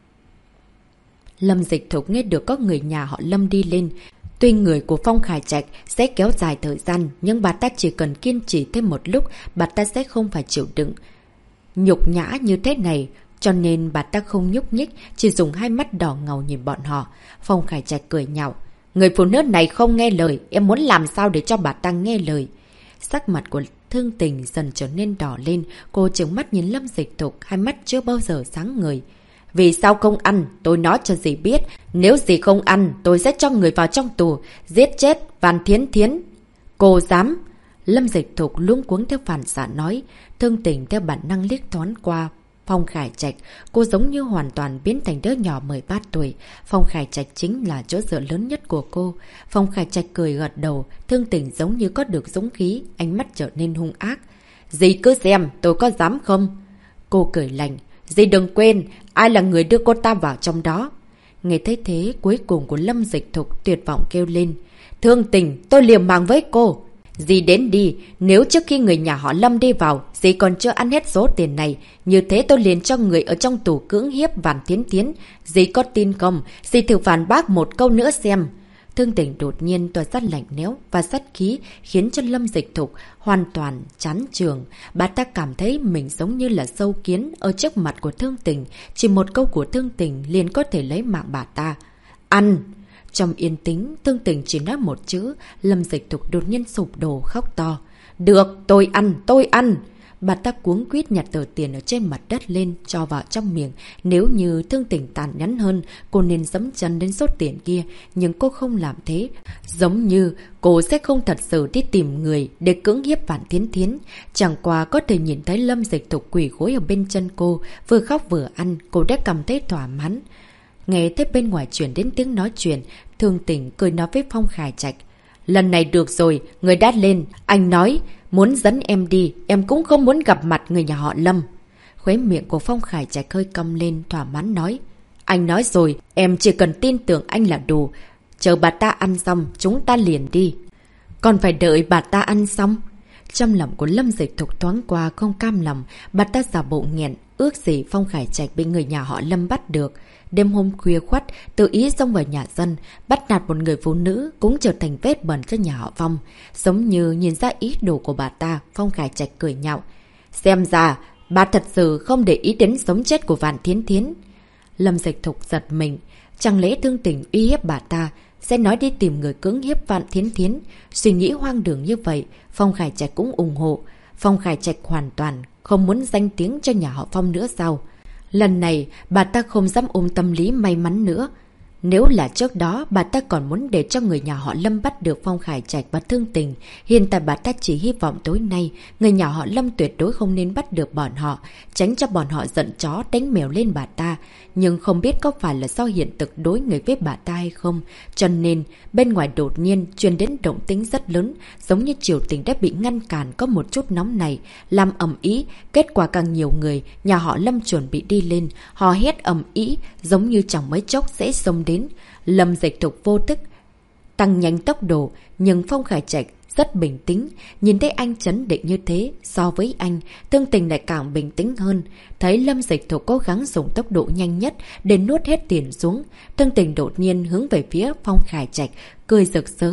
Lâm Dịch Thục nghe được có người nhà họ Lâm đi lên. Tuy người của Phong Khải Trạch sẽ kéo dài thời gian, nhưng bà ta chỉ cần kiên trì thêm một lúc, bà ta sẽ không phải chịu đựng nhục nhã như thế này. Cho nên bà ta không nhúc nhích, chỉ dùng hai mắt đỏ ngầu nhìn bọn họ. Phong Khải Trạch cười nhạo. Người phụ nữ này không nghe lời, em muốn làm sao để cho bà ta nghe lời? Sắc mặt của Thương Tình dần trở nên đỏ lên, cô trừng mắt nhìn Lâm Dịch Thục, hai mắt chưa bao giờ sáng ngời. Vì sao không ăn? Tôi nói cho dì biết, nếu dì không ăn, tôi sẽ cho người vào trong tù, giết chết Văn Thiến Thiến. Cô dám? Lâm Dịch Thục luống cuống theo phản xạ nói. Thương Tình theo bản năng liếc thoáng qua Phong Khải Trạch, cô giống như hoàn toàn biến thành đứa nhỏ 13 tuổi. Phong Khải Trạch chính là chỗ dựa lớn nhất của cô. Phong Khải Trạch cười gật đầu, Thương Tình giống như có được dũng khí, ánh mắt trở nên hung ác. Dì cứ xem, tôi có dám không? Cô cười lạnh. Dì đừng quên, ai là người đưa cô ta vào trong đó? Nghe thấy thế, cuối cùng của Lâm Dịch Thục tuyệt vọng kêu lên. Thương Tình, tôi liều mạng với cô. Dì đến đi, nếu trước khi người nhà họ Lâm đi vào, dì còn chưa ăn hết số tiền này, như thế tôi liền cho người ở trong tù cưỡng hiếp Văn Thiến Thiến. Dì có tin không? Dì thử phản bác một câu nữa xem. Thương Tình đột nhiên tỏa ra lạnh lẽo và sát khí, khiến cho Lâm Dịch Thục hoàn toàn chán trường. Bà ta cảm thấy mình giống như là sâu kiến ở trước mặt của Thương Tình. Chỉ một câu của Thương Tình liền có thể lấy mạng bà ta. Ăn! Trong yên tĩnh, Thương Tình chỉ nói một chữ, Lâm Dịch Thục đột nhiên sụp đổ khóc to. Được, tôi ăn, tôi ăn! Bà ta cuống quýt nhặt tờ tiền ở trên mặt đất lên, cho vào trong miệng. Nếu như Thương Tình tàn nhẫn hơn, cô nên giẫm chân đến số tiền kia, nhưng cô không làm thế. Giống như cô sẽ không thật sự đi tìm người để cưỡng hiếp Văn Thiến Thiến. Chẳng qua có thể nhìn thấy Lâm Dịch Thục quỳ gối ở bên chân cô, vừa khóc vừa ăn, cô đã cảm thấy thỏa mãn. Nghe thấy bên ngoài chuyển đến tiếng nói chuyện, Thương Tình cười nói với Phong Khải Trạch. Lần này được rồi, người đã lên. Anh nói, muốn dẫn em đi, em cũng không muốn gặp mặt người nhà họ Lâm. Khóe miệng của Phong Khải Trạch hơi cong lên, thỏa mãn nói. Anh nói rồi, em chỉ cần tin tưởng anh là đủ. Chờ bà ta ăn xong, chúng ta liền đi. Còn phải đợi bà ta ăn xong. Trong lòng của Lâm Dịch Thục thoáng qua không cam lòng, bà ta giả bộ nghẹn, ước gì Phong Khải Trạch bị người nhà họ Lâm bắt được. Đêm hôm khuya khoắt, tự ý xông vào nhà dân, bắt nạt một người phụ nữ cũng trở thành vết bẩn cho nhà họ Phong. Giống như nhìn ra ý đồ của bà ta, Phong Khải Trạch cười nhạo. Xem ra, bà thật sự không để ý đến sống chết của Văn Thiến Thiến. Lâm Dịch Thục giật mình, chẳng lẽ Thương Tình uy hiếp bà ta, sẽ nói đi tìm người cưỡng hiếp Văn Thiến Thiến. Suy nghĩ hoang đường như vậy, Phong Khải Trạch cũng ủng hộ. Phong Khải Trạch hoàn toàn không muốn danh tiếng cho nhà họ Phong nữa sao? Lần này, bà ta không dám ôm tâm lý may mắn nữa. Nếu là trước đó, bà ta còn muốn để cho người nhà họ Lâm bắt được Phong Khải Trạch và Thương Tình. Hiện tại bà ta chỉ hy vọng tối nay, người nhà họ Lâm tuyệt đối không nên bắt được bọn họ, tránh cho bọn họ giận chó đánh mèo lên bà ta. Nhưng không biết có phải là do hiện thực đối người với bà ta hay không. Cho nên, bên ngoài đột nhiên truyền đến động tĩnh rất lớn, giống như triều tình đã bị ngăn cản có một chút nóng này, làm ầm ĩ. Kết quả càng nhiều người, nhà họ Lâm chuẩn bị đi lên, họ hét ầm ĩ, giống như chẳng mấy chốc sẽ xông đến. Lâm Dịch Thục vô thức tăng nhanh tốc độ, nhưng Phong Khải Trạch rất bình tĩnh. Nhìn thấy anh chấn định như thế, so với anh, Thương Tình lại càng bình tĩnh hơn. Thấy Lâm Dịch Thục cố gắng dùng tốc độ nhanh nhất để nuốt hết tiền xuống, Thương Tình đột nhiên hướng về phía Phong Khải Trạch, cười rực rỡ.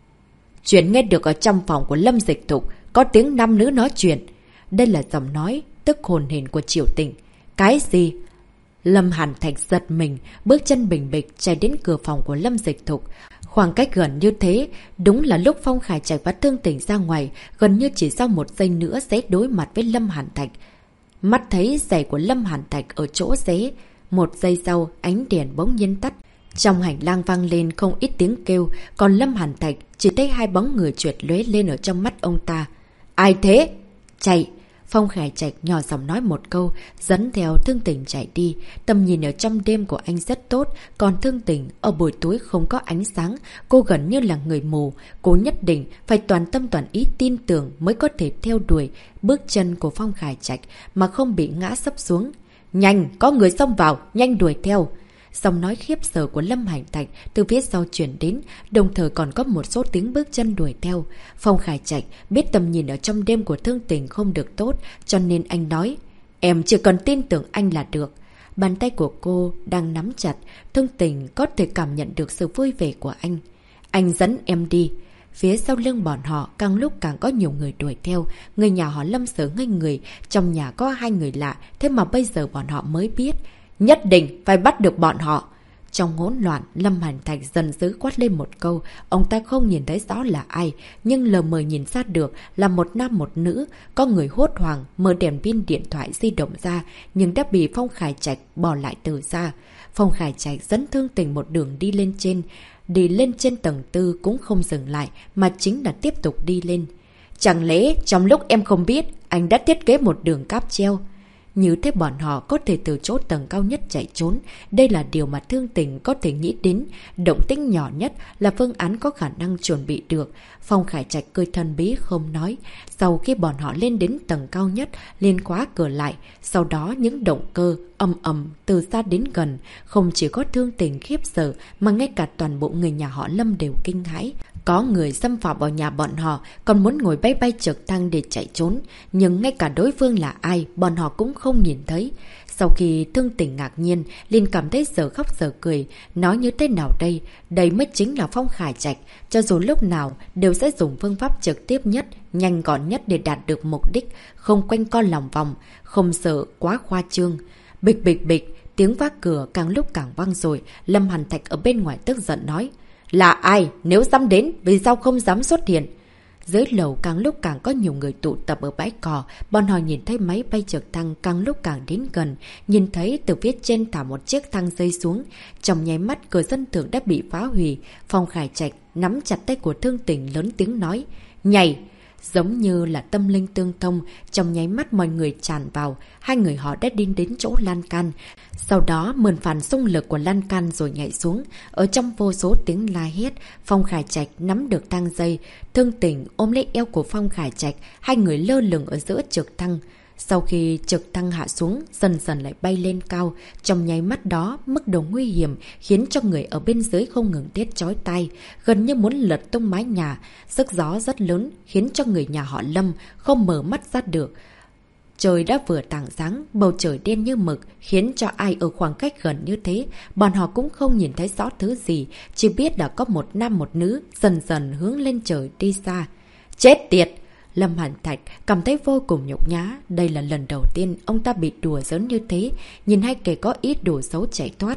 Chuyện nghe được ở trong phòng của Lâm Dịch Thục, có tiếng nam nữ nói chuyện. Đây là giọng nói tức hồn hển của Triều Tình. Cái gì? Lâm Hàn Thạch giật mình, bước chân bình bịch chạy đến cửa phòng của Lâm Dịch Thục. Khoảng cách gần như thế, đúng là lúc Phong Khải Trạch và Thương Tình ra ngoài, gần như chỉ sau một giây nữa sẽ đối mặt với Lâm Hàn Thạch. Mắt thấy giày của Lâm Hàn Thạch ở chỗ xế, một giây sau ánh đèn bỗng nhiên tắt. Trong hành lang vang lên không ít tiếng kêu, còn Lâm Hàn Thạch chỉ thấy hai bóng người trượt lóe lên ở trong mắt ông ta. Ai thế? Chạy! Phong Khải Trạch nhỏ giọng nói một câu, dẫn theo Thương Tình chạy đi. Tầm nhìn ở trong đêm của anh rất tốt, còn Thương Tình ở buổi tối không có ánh sáng, cô gần như là người mù. Cô nhất định phải toàn tâm toàn ý tin tưởng mới có thể theo đuổi bước chân của Phong Khải Trạch mà không bị ngã sấp xuống. Nhanh, có người xông vào, nhanh đuổi theo! Giọng nói khiếp sợ của Lâm Hàn Thạch từ phía sau chuyển đến, đồng thời còn có một số tiếng bước chân đuổi theo. Phong Khải Trạch biết tầm nhìn ở trong đêm của Thương Tình không được tốt, cho nên anh nói, em chỉ cần tin tưởng anh là được. Bàn tay của cô đang nắm chặt, Thương Tình có thể cảm nhận được sự vui vẻ của anh. Anh dẫn em đi. Phía sau lưng bọn họ càng lúc càng có nhiều người đuổi theo. Người nhà họ Lâm sợ ngây người, trong nhà có hai người lạ, thế mà bây giờ bọn họ mới biết. Nhất định phải bắt được bọn họ. Trong hỗn loạn, Lâm Hàn Thạch dần dữ quát lên một câu. Ông ta không nhìn thấy rõ là ai, nhưng lờ mờ nhìn ra được là một nam một nữ. Có người hốt hoảng mở đèn pin điện thoại di động ra, nhưng đã bị Phong Khải Trạch bỏ lại từ xa. Phong Khải Trạch dẫn Thương Tình một đường đi lên trên. Đi lên trên tầng 4 cũng không dừng lại, mà chính là tiếp tục đi lên. Chẳng lẽ trong lúc em không biết, anh đã thiết kế một đường cáp treo? Như thế bọn họ có thể từ chỗ tầng cao nhất chạy trốn. Đây là điều mà Thương Tình có thể nghĩ đến. Động tĩnh nhỏ nhất là phương án có khả năng chuẩn bị được. Phong Khải Trạch cười thân bí không nói. Sau khi bọn họ lên đến tầng cao nhất, liền khóa cửa lại. Sau đó những động cơ ầm ầm từ xa đến gần. Không chỉ có Thương Tình khiếp sợ, mà ngay cả toàn bộ người nhà họ Lâm đều kinh hãi. Có người xâm phạm vào nhà bọn họ, còn muốn ngồi bay bay trực thăng để chạy trốn. Nhưng ngay cả đối phương là ai, bọn họ cũng không nhìn thấy. Sau khi Thương Tình ngạc nhiên, liền cảm thấy giờ khóc giờ cười. Nói như thế nào đây? Đây mới chính là Phong Khải Trạch. Cho dù lúc nào, đều sẽ dùng phương pháp trực tiếp nhất, nhanh gọn nhất để đạt được mục đích. Không quanh co lòng vòng, không sợ quá khoa trương. Bịch bịch bịch, tiếng vác cửa càng lúc càng vang rồi. Lâm Hàn Thạch ở bên ngoài tức giận nói. Là ai? Nếu dám đến, vì sao không dám xuất hiện? Dưới lầu càng lúc càng có nhiều người tụ tập ở bãi cỏ. Bọn họ nhìn thấy máy bay trực thăng càng lúc càng đến gần. Nhìn thấy từ phía trên thả một chiếc thang rơi xuống. Trong nháy mắt cửa sân thượng đã bị phá hủy. Phong Khải Trạch nắm chặt tay của Thương Tình lớn tiếng nói. Nhảy! Giống như là tâm linh tương thông, trong nháy mắt mọi người tràn vào, hai người họ đã đi đến chỗ lan can. Sau đó mượn phản xung lực của lan can rồi nhảy xuống. Ở trong vô số tiếng la hét, Phong Khải Trạch nắm được thang dây. Thương Tình ôm lấy eo của Phong Khải Trạch, hai người lơ lửng ở giữa trực thăng. Sau khi trực thăng hạ xuống, dần dần lại bay lên cao. Trong nháy mắt đó, mức độ nguy hiểm khiến cho người ở bên dưới không ngừng thét chói tai, gần như muốn lật tung mái nhà. Sức gió rất lớn, khiến cho người nhà họ Lâm không mở mắt ra được. Trời đã vừa tảng sáng, bầu trời đen như mực, khiến cho ai ở khoảng cách gần như thế, bọn họ cũng không nhìn thấy rõ thứ gì, chỉ biết là có một nam một nữ dần dần hướng lên trời đi xa. Chết tiệt! Lâm Hàn Thạch cảm thấy vô cùng nhục nhã. Đây là lần đầu tiên ông ta bị đùa giỡn như thế, nhìn hai kẻ có ít đồ xấu chạy thoát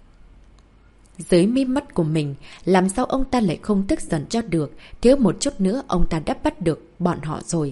dưới mí mắt của mình, làm sao ông ta lại không tức giận cho được. Thiếu một chút nữa ông ta đã bắt được bọn họ rồi.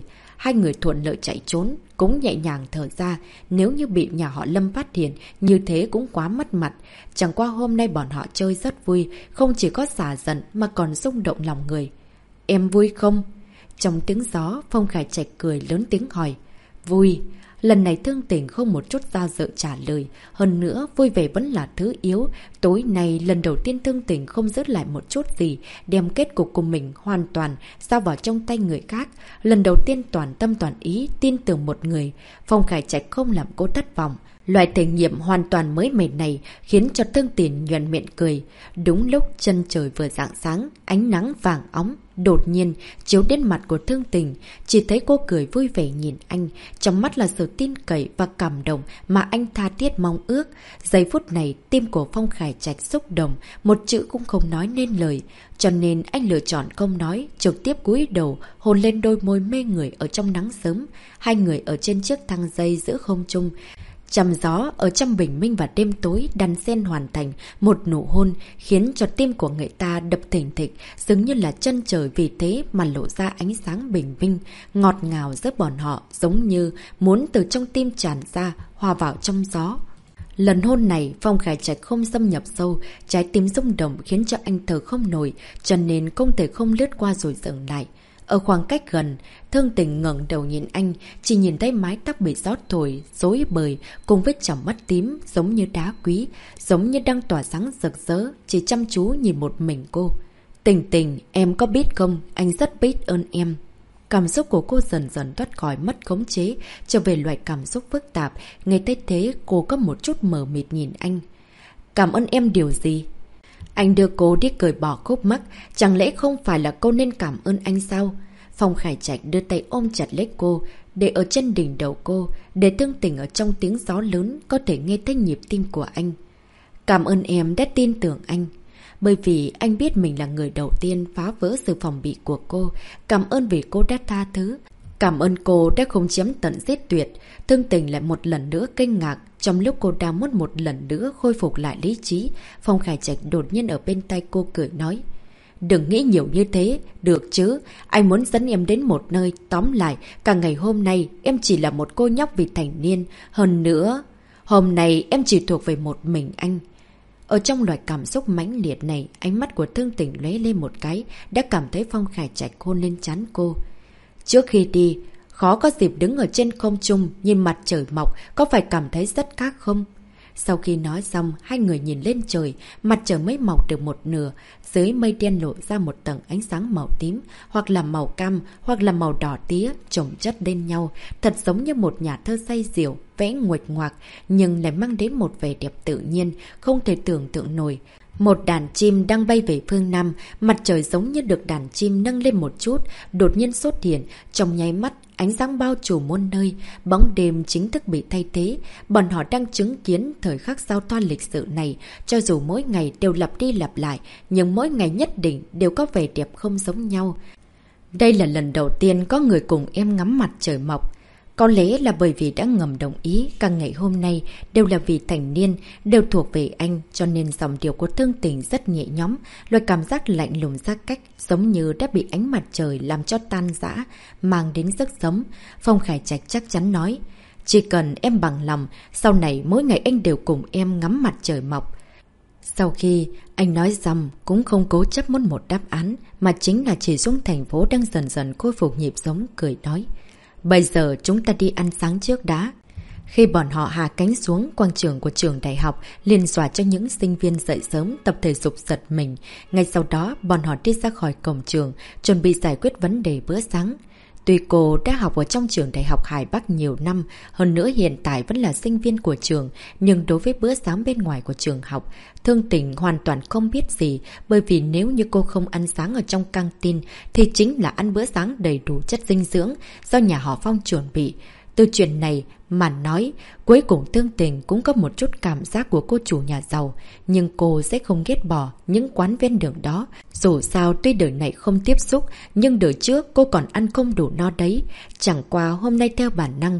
hai người thuận lợi chạy trốn, cũng nhẹ nhàng thở ra. Nếu như bị nhà họ Lâm phát hiện, như thế cũng quá mất mặt. Chẳng qua hôm nay bọn họ chơi rất vui, không chỉ có xả giận mà còn rung động lòng người. Em vui không? Trong tiếng gió, Phong Khải Trạch cười lớn tiếng hỏi. Vui. Lần này Thương Tình không một chút do dự trả lời. Hơn nữa, vui vẻ vẫn là thứ yếu. Tối nay, lần đầu tiên Thương Tình không giữ lại một chút gì, đem kết cục của mình hoàn toàn giao vào trong tay người khác. Lần đầu tiên toàn tâm toàn ý, tin tưởng một người. Phong Khải Trạch không làm cô thất vọng. Loại thể nghiệm hoàn toàn mới mẻ này khiến cho Thương Tình nhoẻn miệng cười. Đúng lúc chân trời vừa rạng sáng, ánh nắng vàng óng đột nhiên chiếu đến mặt của Thương Tình, chỉ thấy cô cười vui vẻ nhìn anh, trong mắt là sự tin cậy và cảm động mà anh tha thiết mong ước. Giây phút này, tim của Phong Khải Trạch xúc động, một chữ cũng không nói nên lời, cho nên anh lựa chọn không nói, trực tiếp cúi đầu hôn lên đôi môi mê người ở trong nắng sớm. Hai người ở trên chiếc thang dây giữa không trung, chăm gió ở trong bình minh và đêm tối đan xen hoàn thành một nụ hôn, khiến cho tim của người ta đập thình thịch, dường như là chân trời vì thế mà lộ ra ánh sáng bình minh, ngọt ngào giữa bọn họ, giống như muốn từ trong tim tràn ra, hòa vào trong gió. Lần hôn này, Phong Khải Trạch không xâm nhập sâu, trái tim rung động khiến cho anh thở không nổi, cho nên không thể không lướt qua rồi dừng lại. Ở khoảng cách gần, Thương Tình ngẩng đầu nhìn anh, chỉ nhìn thấy mái tóc bị gió thổi, rối bời, cùng với tròng mắt tím, giống như đá quý, giống như đang tỏa sáng rực rỡ, chỉ chăm chú nhìn một mình cô. Tình Tình, em có biết không, anh rất biết ơn em. Cảm xúc của cô dần dần thoát khỏi mất khống chế, trở về loại cảm xúc phức tạp, nghe tới thế cô có một chút mờ mịt nhìn anh. Cảm ơn em điều gì? Anh đưa cô đi cởi bỏ khúc mắc, chẳng lẽ không phải là cô nên cảm ơn anh sao? Phong Khải Trạch đưa tay ôm chặt lấy cô, để ở trên đỉnh đầu cô, để Thương Tình ở trong tiếng gió lớn có thể nghe thấy nhịp tim của anh. Cảm ơn em đã tin tưởng anh. Bởi vì anh biết mình là người đầu tiên phá vỡ sự phòng bị của cô. Cảm ơn vì cô đã tha thứ. Cảm ơn cô đã không chiếm tận giết tuyệt. Thương Tình lại một lần nữa kinh ngạc. Trong lúc cô đang muốn một lần nữa khôi phục lại lý trí, Phong Khải Trạch đột nhiên ở bên tay cô cười nói. Đừng nghĩ nhiều như thế, được chứ. Anh muốn dẫn em đến một nơi. Tóm lại, cả ngày hôm nay em chỉ là một cô nhóc vị thành niên. Hơn nữa, hôm nay em chỉ thuộc về một mình anh. Ở trong loại cảm xúc mãnh liệt này, ánh mắt của Thương Tình lóe lên một cái, đã cảm thấy Phong Khải Trạch hôn lên trán cô. Trước khi đi, khó có dịp đứng ở trên không trung nhìn mặt trời mọc, có phải cảm thấy rất khác không? Sau khi nói xong, hai người nhìn lên trời, mặt trời mới mọc được một nửa, dưới mây đen lộ ra một tầng ánh sáng màu tím, hoặc là màu cam, hoặc là màu đỏ tía, chồng chất lên nhau, thật giống như một nhà thơ say diệu, vẽ nguệch ngoạc, nhưng lại mang đến một vẻ đẹp tự nhiên, không thể tưởng tượng nổi. Một đàn chim đang bay về phương Nam, mặt trời giống như được đàn chim nâng lên một chút, đột nhiên xuất hiện, trong nháy mắt, ánh sáng bao trùm muôn nơi, bóng đêm chính thức bị thay thế. Bọn họ đang chứng kiến thời khắc giao thoa lịch sử này, cho dù mỗi ngày đều lặp đi lặp lại, nhưng mỗi ngày nhất định đều có vẻ đẹp không giống nhau. Đây là lần đầu tiên có người cùng em ngắm mặt trời mọc. Có lẽ là bởi vì đã ngầm đồng ý, cả ngày hôm nay đều là vì thành niên, đều thuộc về anh, cho nên dòng điệu của Thương Tình rất nhẹ nhõm, loại cảm giác lạnh lùng xa cách, giống như đã bị ánh mặt trời làm cho tan rã, mang đến sức sống. Phong Khải Trạch chắc chắn nói, chỉ cần em bằng lòng, sau này mỗi ngày anh đều cùng em ngắm mặt trời mọc. Sau khi anh nói xong, cũng không cố chấp muốn một đáp án, mà chính là chỉ xuống thành phố đang dần dần khôi phục nhịp sống, cười nói. Bây giờ chúng ta đi ăn sáng trước đã. Khi bọn họ hạ cánh xuống, quảng trường của trường đại học liền dọa cho những sinh viên dậy sớm tập thể dục giật mình. Ngay sau đó, bọn họ đi ra khỏi cổng trường, chuẩn bị giải quyết vấn đề bữa sáng. Tuy cô đã học ở trong trường đại học Hải Bắc nhiều năm, hơn nữa hiện tại vẫn là sinh viên của trường, nhưng đối với bữa sáng bên ngoài của trường học, Thương Tình hoàn toàn không biết gì, bởi vì nếu như cô không ăn sáng ở trong căng tin, thì chính là ăn bữa sáng đầy đủ chất dinh dưỡng do nhà họ Phong chuẩn bị. Từ chuyện này mà nói, cuối cùng Thương Tình cũng có một chút cảm giác của cô chủ nhà giàu, nhưng cô sẽ không ghét bỏ những quán ven đường đó. Dù sao tuy đời này không tiếp xúc, nhưng đời trước cô còn ăn không đủ no đấy. Chẳng qua hôm nay theo bản năng,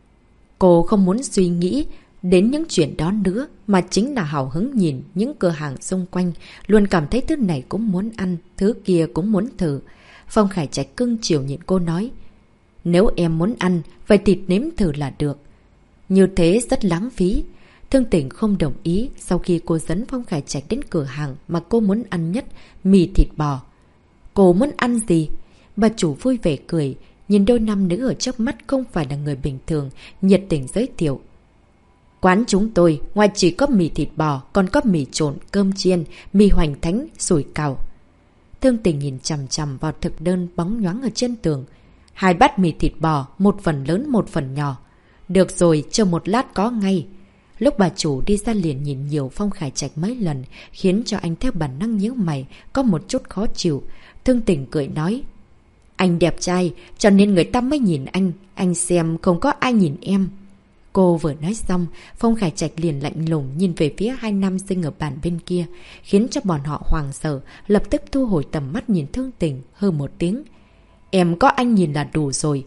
cô không muốn suy nghĩ đến những chuyện đó nữa, mà chính là hào hứng nhìn những cửa hàng xung quanh, luôn cảm thấy thứ này cũng muốn ăn, thứ kia cũng muốn thử. Phong Khải Trạch cưng chiều nhìn cô nói, Nếu em muốn ăn, vậy thì nếm thử là được. Như thế rất lãng phí. Thương Tình không đồng ý sau khi cô dẫn Phong Khải Trạch đến cửa hàng mà cô muốn ăn nhất, mì thịt bò. Cô muốn ăn gì? Bà chủ vui vẻ cười, nhìn đôi nam nữ ở trước mắt không phải là người bình thường, nhiệt tình giới thiệu. Quán chúng tôi, ngoài chỉ có mì thịt bò, còn có mì trộn, cơm chiên, mì hoành thánh, sủi cảo. Thương Tình nhìn chằm chằm vào thực đơn bóng nhoáng ở trên tường. 2 bát mì thịt bò, 1 phần lớn 1 phần nhỏ. Được rồi, chờ một lát có ngay. Lúc bà chủ đi ra liền nhìn nhiều Phong Khải Trạch mấy lần, khiến cho anh theo bản năng nhíu mày, có một chút khó chịu. Thương Tình cười nói. Anh đẹp trai, cho nên người ta mới nhìn anh xem không có ai nhìn em. Cô vừa nói xong, Phong Khải Trạch liền lạnh lùng nhìn về phía 2 nam sinh ở bàn bên kia, khiến cho bọn họ hoảng sợ, lập tức thu hồi tầm mắt nhìn Thương Tình, hừ một tiếng. Em có anh nhìn là đủ rồi.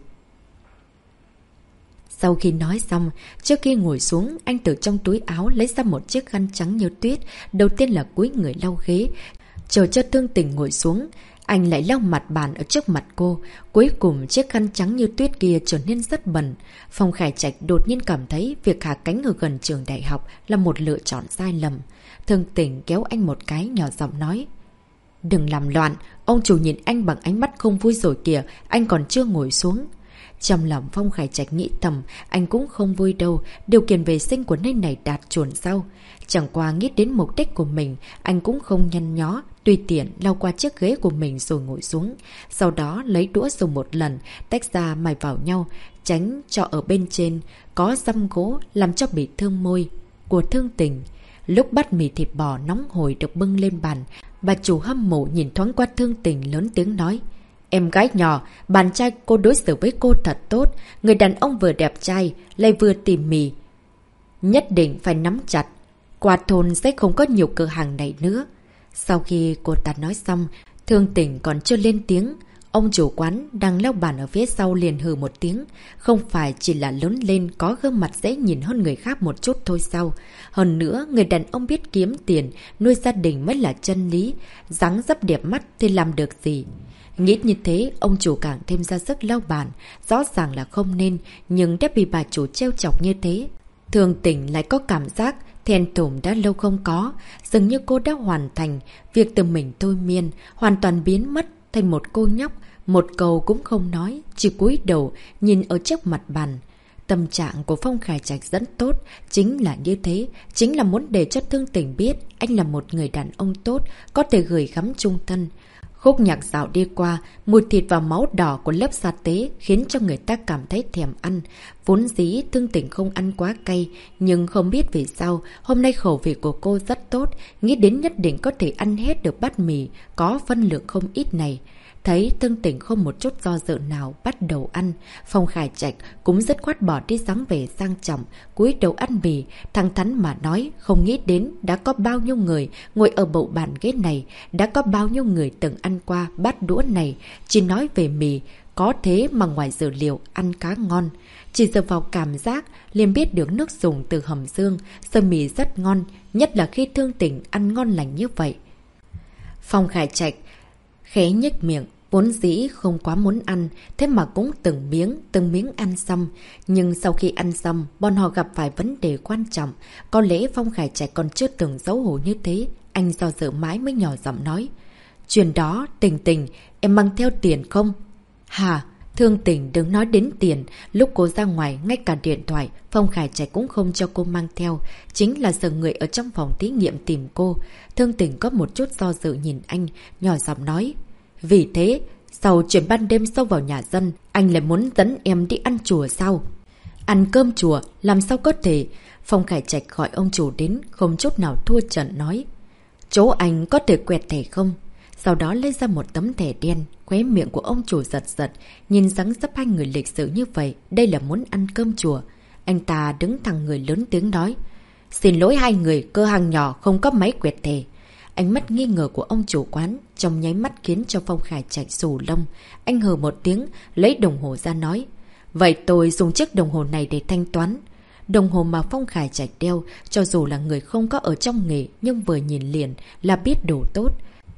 Sau khi nói xong, trước khi ngồi xuống, anh từ trong túi áo lấy ra một chiếc khăn trắng như tuyết, đầu tiên là cúi người lau ghế, chờ cho Thương Tình ngồi xuống. Anh lại lau mặt bàn ở trước mặt cô. Cuối cùng chiếc khăn trắng như tuyết kia trở nên rất bẩn. Phong Khải Trạch đột nhiên cảm thấy việc hạ cánh ở gần trường đại học là một lựa chọn sai lầm. Thương Tình kéo anh một cái nhỏ giọng nói. Đừng làm loạn, ông chủ nhìn anh bằng ánh mắt không vui rồi kìa, anh còn chưa ngồi xuống. Trong lòng Phong Khải Trạch nghĩ thầm, anh cũng không vui đâu, điều kiện vệ sinh của nơi này đạt chuẩn sao. Chẳng qua nghĩ đến mục đích của mình, anh cũng không nhăn nhó, tùy tiện lau qua chiếc ghế của mình rồi ngồi xuống. Sau đó lấy đũa dùng một lần, tách ra mài vào nhau, tránh cho ở bên trên có răm gỗ làm cho bị thương môi của Thương Tình. Lúc bát mì thịt bò nóng hổi được bưng lên bàn, bà chủ hâm mộ nhìn thoáng qua Thương Tình lớn tiếng nói. Em gái nhỏ, bạn trai cô đối xử với cô thật tốt, người đàn ông vừa đẹp trai, lại vừa tỉ mỉ. Nhất định phải nắm chặt, qua thôn sẽ không có nhiều cửa hàng này nữa. Sau khi cô ta nói xong, Thương Tình còn chưa lên tiếng. Ông chủ quán đang lau bàn ở phía sau liền hừ một tiếng. Không phải chỉ là lớn lên có gương mặt dễ nhìn hơn người khác một chút thôi sao? Hơn nữa, người đàn ông biết kiếm tiền, nuôi gia đình mới là chân lý. Dáng dấp đẹp mắt thì làm được gì? Nghĩ như thế, ông chủ càng thêm ra sức lau bàn. Rõ ràng là không nên, nhưng đã bị bà chủ trêu chọc như thế. Thương Tình lại có cảm giác thẹn thùng đã lâu không có. Dường như cô đã hoàn thành việc từ mình thôi miên, hoàn toàn biến mất thành một cô nhóc. Một câu cũng không nói, chỉ cúi đầu nhìn ở trước mặt bàn. Tâm trạng của Phong Khải Trạch rất tốt, chính là như thế, chính là muốn để cho Thương Tình biết anh là một người đàn ông tốt, có thể gửi gắm chung thân. Khúc nhạc dạo đi qua, mùi thịt và máu đỏ của lớp sa tế khiến cho người ta cảm thấy thèm ăn. Vốn dĩ Thương Tình không ăn quá cay, nhưng không biết vì sao, hôm nay khẩu vị của cô rất tốt, nghĩ đến nhất định có thể ăn hết được bát mì, có phân lượng không ít này. Thấy Thương Tình không một chút do dự nào bắt đầu ăn, Phong Khải Trạch cũng rất khoát bỏ đi dáng vẻ sang trọng, cúi đầu ăn mì, thẳng thắn mà nói, không nghĩ đến đã có bao nhiêu người ngồi ở bộ bàn ghế này, đã có bao nhiêu người từng ăn qua bát đũa này, chỉ nói về mì, có thế mà ngoài dự liệu ăn cá ngon. Chỉ dựa vào cảm giác liền biết được nước dùng từ hầm xương, sơ mì rất ngon, nhất là khi Thương Tình ăn ngon lành như vậy. Phong Khải Trạch khẽ nhếch miệng, vốn dĩ không quá muốn ăn, thế mà cũng từng miếng ăn xong. Nhưng sau khi ăn xong, bọn họ gặp phải vấn đề quan trọng. Có lẽ Phong Khải Trạch còn chưa từng xấu hổ như thế. Anh do dự mãi mới nhỏ giọng nói. Chuyện đó, Tình Tình, em mang theo tiền không? Hả? Thương Tình đừng nói đến tiền. Lúc cô ra ngoài, ngay cả điện thoại, Phong Khải Trạch cũng không cho cô mang theo. Chính là sợ người ở trong phòng thí nghiệm tìm cô. Thương Tình có một chút do dự nhìn anh, nhỏ giọng nói. Vì thế, sau chuyện ban đêm sâu vào nhà dân, anh lại muốn dẫn em đi ăn chùa sao? Ăn cơm chùa, làm sao có thể? Phong Khải Trạch gọi ông chủ đến, không chút nào thua trận nói. Chỗ anh có thể quẹt thẻ không? Sau đó lấy ra một tấm thẻ đen, khóe miệng của ông chủ giật giật, nhìn dáng dấp hai người lịch sự như vậy, đây là muốn ăn cơm chùa. Anh ta đứng thẳng người lớn tiếng nói. Xin lỗi hai người, cửa hàng nhỏ không có máy quẹt thẻ. Ánh mắt nghi ngờ của ông chủ quán trong nháy mắt khiến cho Phong Khải Trạch xù lông. Anh hừ một tiếng, lấy đồng hồ ra nói. Vậy tôi dùng chiếc đồng hồ này để thanh toán. Đồng hồ mà Phong Khải Trạch đeo, cho dù là người không có ở trong nghề nhưng vừa nhìn liền là biết đồ tốt.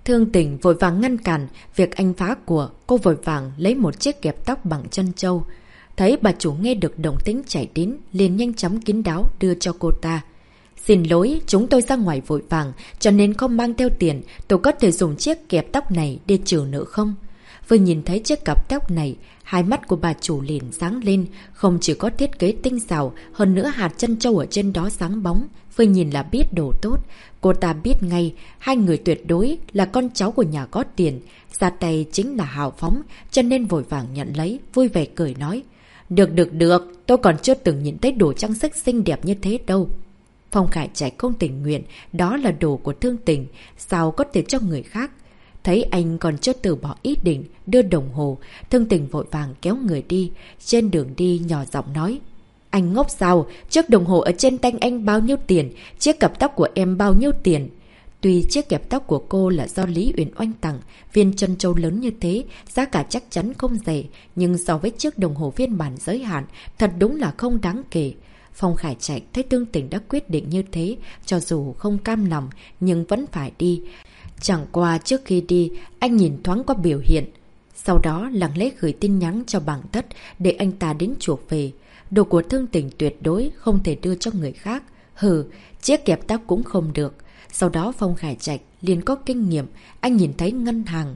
Thương Tình vội vàng ngăn cản việc anh phá của, cô vội vàng lấy một chiếc kẹp tóc bằng chân trâu. Thấy bà chủ nghe được động tĩnh chạy đến, liền nhanh chóng kín đáo đưa cho cô ta. Xin lỗi, chúng tôi ra ngoài vội vàng, cho nên không mang theo tiền, tôi có thể dùng chiếc kẹp tóc này để trừ nợ không? Vừa nhìn thấy chiếc cặp tóc này, hai mắt của bà chủ liền sáng lên, không chỉ có thiết kế tinh xảo, hơn nữa hạt chân trâu ở trên đó sáng bóng, vừa nhìn là biết đồ tốt. Cô ta biết ngay, hai người tuyệt đối là con cháu của nhà có tiền, ra tay chính là hào phóng, cho nên vội vàng nhận lấy, vui vẻ cười nói. Được, tôi còn chưa từng nhìn thấy đồ trang sức xinh đẹp như thế đâu. Phong Khải Trạch không tình nguyện, đó là đồ của Thương Tình, sao có thể cho người khác. Thấy anh còn chưa từ bỏ ý định đưa đồng hồ, Thương Tình vội vàng kéo người đi, trên đường đi nhỏ giọng nói. Anh ngốc sao, chiếc đồng hồ ở trên tay anh bao nhiêu tiền, chiếc cặp tóc của em bao nhiêu tiền. Tuy chiếc kẹp tóc của cô là do Lý Uyển Oanh tặng, viên chân châu lớn như thế, giá cả chắc chắn không rẻ, nhưng so với chiếc đồng hồ phiên bản giới hạn, thật đúng là không đáng kể. Phong Khải Trạch thấy Thương Tình đã quyết định như thế, cho dù không cam lòng, nhưng vẫn phải đi. Chẳng qua trước khi đi, anh nhìn thoáng qua biểu hiện. Sau đó lặng lẽ gửi tin nhắn cho Bàng Tất để anh ta đến chuộc về. Đồ của Thương Tình tuyệt đối không thể đưa cho người khác. Chiếc kẹp tóc cũng không được. Sau đó Phong Khải Trạch liền có kinh nghiệm, anh nhìn thấy ngân hàng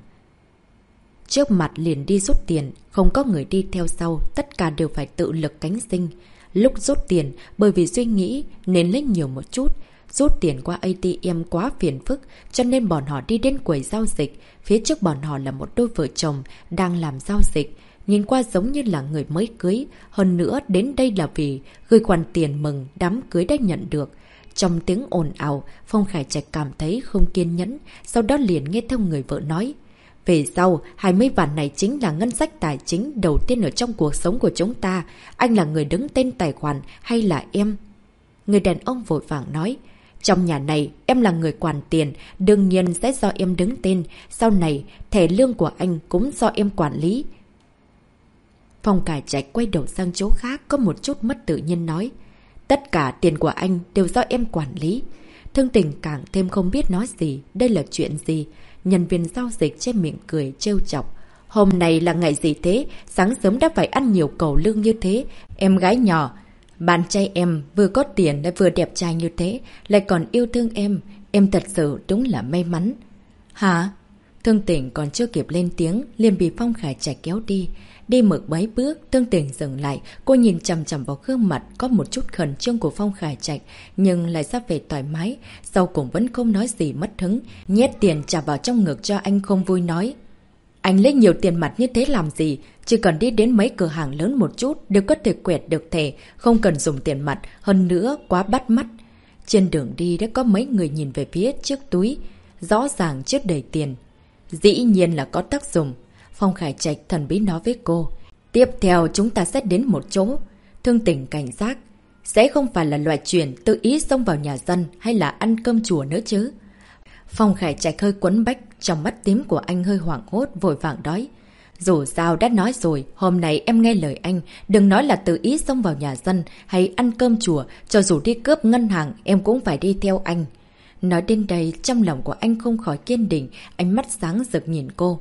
trước mặt liền đi rút tiền, không có người đi theo sau, tất cả đều phải tự lực cánh sinh. Lúc rút tiền, bởi vì suy nghĩ nên lấy nhiều một chút, rút tiền qua ATM quá phiền phức, cho nên bọn họ đi đến quầy giao dịch. Phía trước bọn họ là một đôi vợ chồng đang làm giao dịch, nhìn qua giống như là người mới cưới, hơn nữa đến đây là vì gửi khoản tiền mừng đám cưới đã nhận được. Trong tiếng ồn ào, Phong Khải Trạch cảm thấy không kiên nhẫn, sau đó liền nghe theo người vợ nói. Về sau, 20 vạn này chính là ngân sách tài chính đầu tiên ở trong cuộc sống của chúng ta. Anh là người đứng tên tài khoản hay là em? Người đàn ông vội vàng nói. Trong nhà này, em là người quản tiền, đương nhiên sẽ do em đứng tên. Sau này, thẻ lương của anh cũng do em quản lý. Phong Khải Trạch quay đầu sang chỗ khác, có một chút mất tự nhiên nói. Tất cả tiền của anh đều do em quản lý. Thương Tình càng thêm không biết nói gì, đây là chuyện gì. Nhân viên giao dịch che miệng cười trêu chọc. Hôm nay là ngày gì thế? Sáng sớm đã phải ăn nhiều cẩu lương như thế. Em gái nhỏ, bạn trai em vừa có tiền lại vừa đẹp trai như thế, lại còn yêu thương em. Em thật sự đúng là may mắn. Hả? Thương Tình còn chưa kịp lên tiếng, liền bị Phong Khải Trạch kéo đi. Đi mực mấy bước, Thương Tình dừng lại, cô nhìn chằm chằm vào gương mặt có một chút khẩn trương của Phong Khải Trạch, nhưng lại sắp về thoải mái, sau cùng vẫn không nói gì mất hứng, nhét tiền trả vào trong ngực cho anh không vui nói. Anh lấy nhiều tiền mặt như thế làm gì? Chỉ cần đi đến mấy cửa hàng lớn một chút đều có thể quẹt được thẻ, không cần dùng tiền mặt, hơn nữa quá bắt mắt. Trên đường đi đã có mấy người nhìn về phía chiếc túi, rõ ràng chứa đầy tiền. Dĩ nhiên là có tác dụng. Phong Khải Trạch thần bí nói với cô. Tiếp theo chúng ta sẽ đến một chỗ. Thương Tình cảnh giác. Sẽ không phải là loại chuyện tự ý xông vào nhà dân hay là ăn cơm chùa nữa chứ. Phong Khải Trạch hơi quấn bách, trong mắt tím của anh hơi hoảng hốt, vội vàng nói. Dù sao đã nói rồi, hôm nay em nghe lời anh, đừng nói là tự ý xông vào nhà dân hay ăn cơm chùa, cho dù đi cướp ngân hàng em cũng phải đi theo anh. Nói đến đây, trong lòng của anh không khỏi kiên định, ánh mắt sáng rực nhìn cô.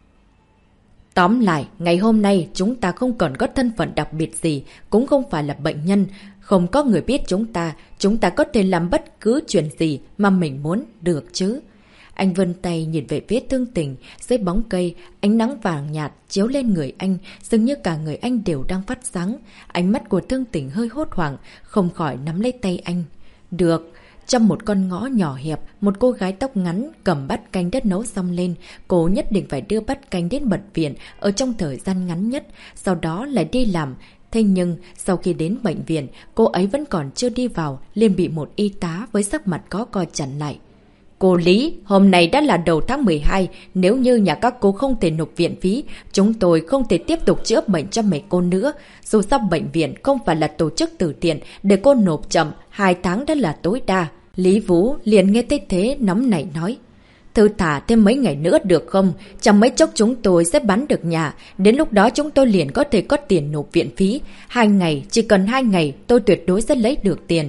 Tóm lại, ngày hôm nay chúng ta không còn có thân phận đặc biệt gì, cũng không phải là bệnh nhân, không có người biết chúng ta có thể làm bất cứ chuyện gì mà mình muốn, được chứ. Anh vươn tay nhìn về phía Thương Tình, dưới bóng cây, ánh nắng vàng nhạt chiếu lên người anh, dường như cả người anh đều đang phát sáng. Ánh mắt của Thương Tình hơi hốt hoảng, không khỏi nắm lấy tay anh. Được. Trong một con ngõ nhỏ hẹp, một cô gái tóc ngắn cầm bát canh đất nấu xong lên. Cô nhất định phải đưa bát canh đến bệnh viện ở trong thời gian ngắn nhất, sau đó lại đi làm. Thế nhưng, sau khi đến bệnh viện, cô ấy vẫn còn chưa đi vào, liền bị một y tá với sắc mặt có coi chặn lại. Cô Lý, hôm nay đã là đầu tháng 12, nếu như nhà các cô không thể nộp viện phí, chúng tôi không thể tiếp tục chữa bệnh cho mấy cô nữa. Dù sao bệnh viện không phải là tổ chức từ thiện, để cô nộp chậm, 2 tháng đã là tối đa. Lý Vũ liền nghe thấy thế nóng nảy nói. Thư thả thêm mấy ngày nữa được không? Chẳng mấy chốc chúng tôi sẽ bán được nhà. Đến lúc đó chúng tôi liền có thể có tiền nộp viện phí. 2 ngày, chỉ cần 2 ngày tôi tuyệt đối sẽ lấy được tiền.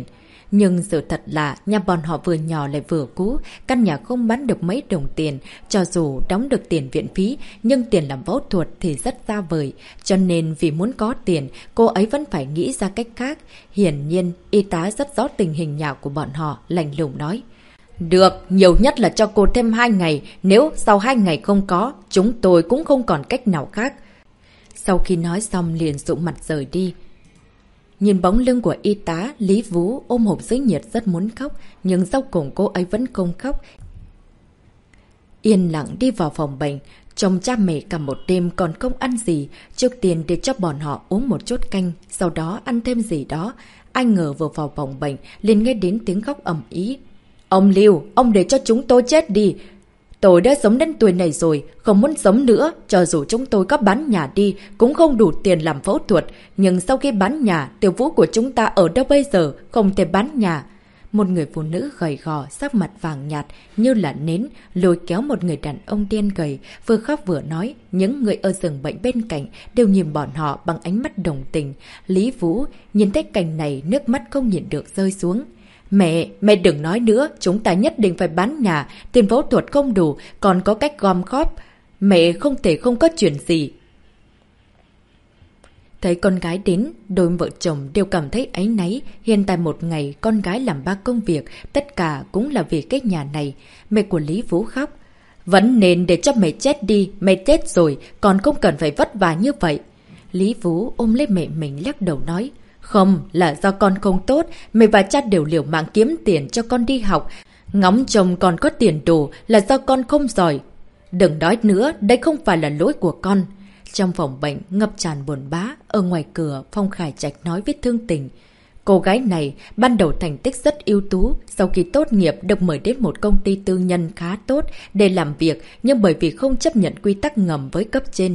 Nhưng sự thật là nhà bọn họ vừa nhỏ lại vừa cũ, căn nhà không bán được mấy đồng tiền. Cho dù đóng được tiền viện phí, nhưng tiền làm phẫu thuật thì rất xa vời. Cho nên vì muốn có tiền, cô ấy vẫn phải nghĩ ra cách khác. Hiển nhiên, y tá rất rõ tình hình nhà của bọn họ, lạnh lùng nói. Được, nhiều nhất là cho cô thêm 2 ngày, nếu sau 2 ngày không có, chúng tôi cũng không còn cách nào khác. Sau khi nói xong liền sụ mặt rời đi. Nhìn bóng lưng của y tá, Lý Vũ ôm hộp giữ nhiệt rất muốn khóc, nhưng sau cùng cô ấy vẫn không khóc. Yên lặng đi vào phòng bệnh, chồng cha mẹ cả một đêm còn không ăn gì, trước tiên để cho bọn họ uống một chút canh, sau đó ăn thêm gì đó. Ai ngờ vừa vào phòng bệnh, liền nghe đến tiếng khóc ầm ĩ. Ông Lưu, ông để cho chúng tôi chết đi. Tôi đã sống đến tuổi này rồi, không muốn sống nữa. Cho dù chúng tôi có bán nhà đi, cũng không đủ tiền làm phẫu thuật. Nhưng sau khi bán nhà, Tiểu Vũ của chúng ta ở đâu bây giờ, không thể bán nhà. Một người phụ nữ gầy gò, sắc mặt vàng nhạt, như là nến, lôi kéo một người đàn ông đen gầy, vừa khóc vừa nói. Những người ở giường bệnh bên cạnh đều nhìn bọn họ bằng ánh mắt đồng tình. Lý Vũ nhìn thấy cảnh này, nước mắt không nhịn được rơi xuống. Mẹ đừng nói nữa, chúng ta nhất định phải bán nhà, tiền phẫu thuật không đủ, còn có cách gom góp. Mẹ không thể không có chuyện gì. Thấy con gái đến, đôi vợ chồng đều cảm thấy áy náy. Hiện tại một ngày, con gái làm 3 công việc, tất cả cũng là vì cái nhà này. Mẹ của Lý Vũ khóc. Vẫn nên để cho mẹ chết đi, mẹ chết rồi, còn không cần phải vất vả như vậy. Lý Vũ ôm lấy mẹ mình lắc đầu nói. Không, là do con không tốt, mẹ và cha đều liều mạng kiếm tiền cho con đi học. Ngóng chồng còn có tiền đồ là do con không giỏi. Đừng nói nữa, đây không phải là lỗi của con. Trong phòng bệnh ngập tràn buồn bã, ở ngoài cửa Phong Khải Trạch nói với Thương Tình. Cô gái này ban đầu thành tích rất ưu tú, sau khi tốt nghiệp được mời đến một công ty tư nhân khá tốt để làm việc, nhưng bởi vì không chấp nhận quy tắc ngầm với cấp trên,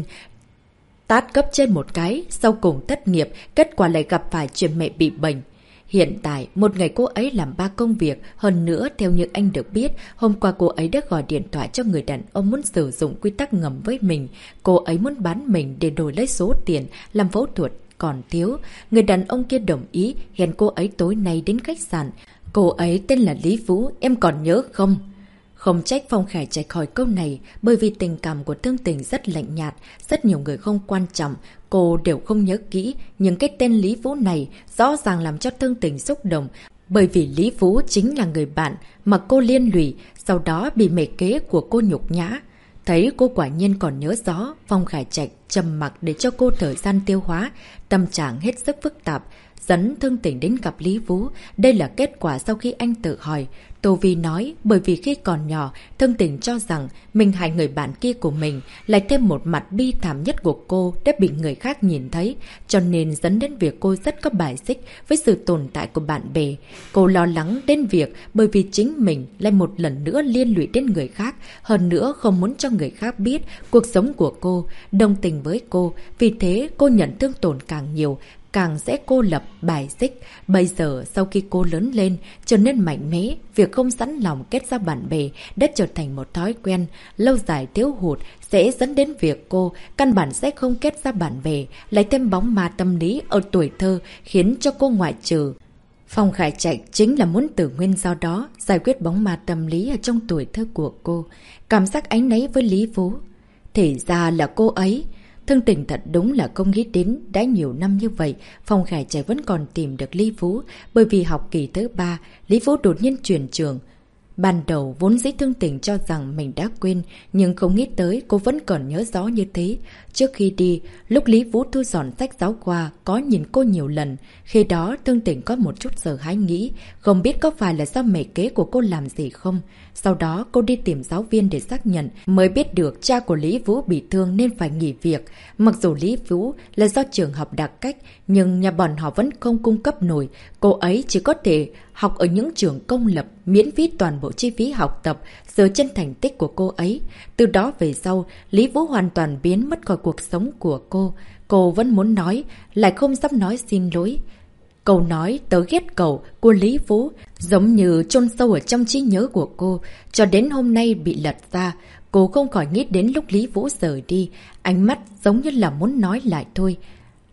tát cấp trên một cái, sau cùng thất nghiệp, kết quả lại gặp phải chuyện mẹ bị bệnh. Hiện tại, một ngày cô ấy làm 3 công việc, hơn nữa theo như anh được biết, hôm qua cô ấy đã gọi điện thoại cho người đàn ông muốn sử dụng quy tắc ngầm với mình. Cô ấy muốn bán mình để đổi lấy số tiền, làm phẫu thuật còn thiếu. Người đàn ông kia đồng ý, hẹn cô ấy tối nay đến khách sạn. Cô ấy tên là Lý Vũ, em còn nhớ không? Không trách Phong Khải Trạch hỏi câu này, bởi vì tình cảm của Thương Tình rất lạnh nhạt, rất nhiều người không quan trọng, cô đều không nhớ kỹ, nhưng cái tên Lý Vũ này rõ ràng làm cho Thương Tình xúc động, bởi vì Lý Vũ chính là người bạn mà cô liên lụy, sau đó bị mẹ kế của cô nhục nhã. Thấy cô quả nhiên còn nhớ rõ, Phong Khải Trạch trầm mặc để cho cô thời gian tiêu hóa, tâm trạng hết sức phức tạp, dẫn Thương Tình đến gặp Lý Vũ. Đây là kết quả sau khi anh tự hỏi. Tô Vi nói, bởi vì khi còn nhỏ, Thương Tình cho rằng mình hại người bạn kia của mình, lại thêm một mặt bi thảm nhất của cô đã bị người khác nhìn thấy, cho nên dẫn đến việc cô rất có bài xích với sự tồn tại của bạn bè. Cô lo lắng đến việc bởi vì chính mình lại một lần nữa liên lụy đến người khác, hơn nữa không muốn cho người khác biết cuộc sống của cô, đồng tình với cô, vì thế cô nhận thương tổn càng nhiều, càng sẽ cô lập, bài xích. Bây giờ, sau khi cô lớn lên, trở nên mạnh mẽ, việc không sẵn lòng kết giao bạn bè đã trở thành một thói quen. Lâu dài thiếu hụt sẽ dẫn đến việc cô căn bản sẽ không kết giao bạn bè, lại thêm bóng ma tâm lý ở tuổi thơ khiến cho cô ngoại trừ. Phong Khải Trạch chính là muốn từ nguyên do đó giải quyết bóng ma tâm lý ở trong tuổi thơ của cô. Cảm giác áy náy với Lý Vũ. Thì ra là cô ấy. Thương Tình thật đúng là không nghĩ đến đã nhiều năm như vậy, Phong Khải Trạch vẫn còn tìm được Lý Vũ, bởi vì học kỳ thứ 3, Lý Vũ đột nhiên chuyển trường. Ban đầu vốn dĩ Thương Tình cho rằng mình đã quên, nhưng không nghĩ tới cô vẫn còn nhớ rõ như thế. Trước khi đi, lúc Lý Vũ thu dọn sách giáo khoa, có nhìn cô nhiều lần. Khi đó Thương Tình có một chút sợ hãi nghĩ, không biết có phải là do mẹ kế của cô làm gì không. Sau đó cô đi tìm giáo viên để xác nhận, mới biết được cha của Lý Vũ bị thương nên phải nghỉ việc. Mặc dù Lý Vũ là do trường học đặc cách, nhưng nhà bọn họ vẫn không cung cấp nổi. Cô ấy chỉ có thể học ở những trường công lập, miễn phí toàn bộ chi phí học tập, dựa trên thành tích của cô ấy. Từ đó về sau, Lý Vũ hoàn toàn biến mất khỏi cuộc sống của cô. Cô vẫn muốn nói, lại không dám nói xin lỗi. Câu nói tớ ghét cậu của Lý Vũ giống như chôn sâu ở trong trí nhớ của cô, cho đến hôm nay bị lật ra. Cô không khỏi nghĩ đến lúc Lý Vũ rời đi, ánh mắt giống như là muốn nói lại thôi.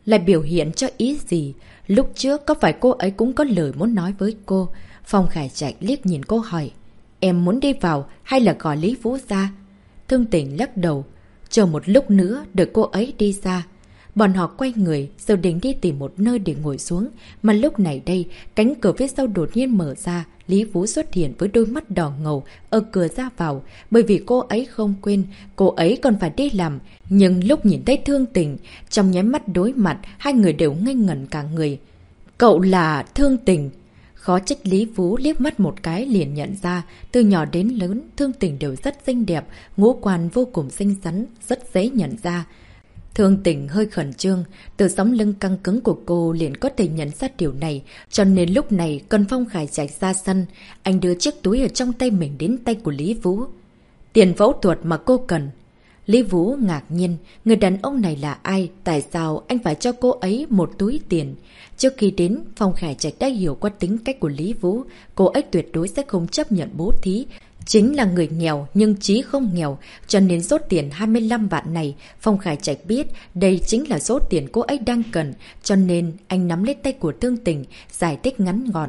lại biểu hiện cho ý gì? Lúc trước có phải cô ấy cũng có lời muốn nói với cô? Phong Khải Trạch liếc nhìn cô hỏi. Em muốn đi vào hay là gọi Lý Vũ ra? Thương Tình lắc đầu. Chờ một lúc nữa đợi cô ấy đi ra. Bọn họ quay người rồi định đi tìm một nơi để ngồi xuống. Mà lúc này đây, cánh cửa phía sau đột nhiên mở ra. Lý Vũ xuất hiện với đôi mắt đỏ ngầu ở cửa ra vào. Bởi vì cô ấy không quên, cô ấy còn phải đi làm. Nhưng lúc nhìn thấy Thương Tình, trong nháy mắt đối mặt, hai người đều ngây ngẩn cả người. Cậu là Thương Tình. Khó trách Lý Vũ liếc mắt một cái liền nhận ra, từ nhỏ đến lớn, Thương Tình đều rất xinh đẹp, ngũ quan vô cùng xinh xắn, rất dễ nhận ra. Thương Tình hơi khẩn trương, từ sống lưng căng cứng của cô liền có thể nhận ra điều này, cho nên lúc này cần Phong Khải Trạch ra sân, anh đưa chiếc túi ở trong tay mình đến tay của Lý Vũ. Tiền phẫu thuật mà cô cần. Lý Vũ ngạc nhiên, người đàn ông này là ai, tại sao anh phải cho cô ấy một túi tiền? Trước khi đến, Phong Khải Trạch đã hiểu qua tính cách của Lý Vũ, cô ấy tuyệt đối sẽ không chấp nhận bố thí. Chính là người nghèo nhưng chí không nghèo, cho nên số tiền 25 vạn này, Phong Khải Trạch biết đây chính là số tiền cô ấy đang cần, cho nên anh nắm lấy tay của Thương Tình, giải thích ngắn gọn.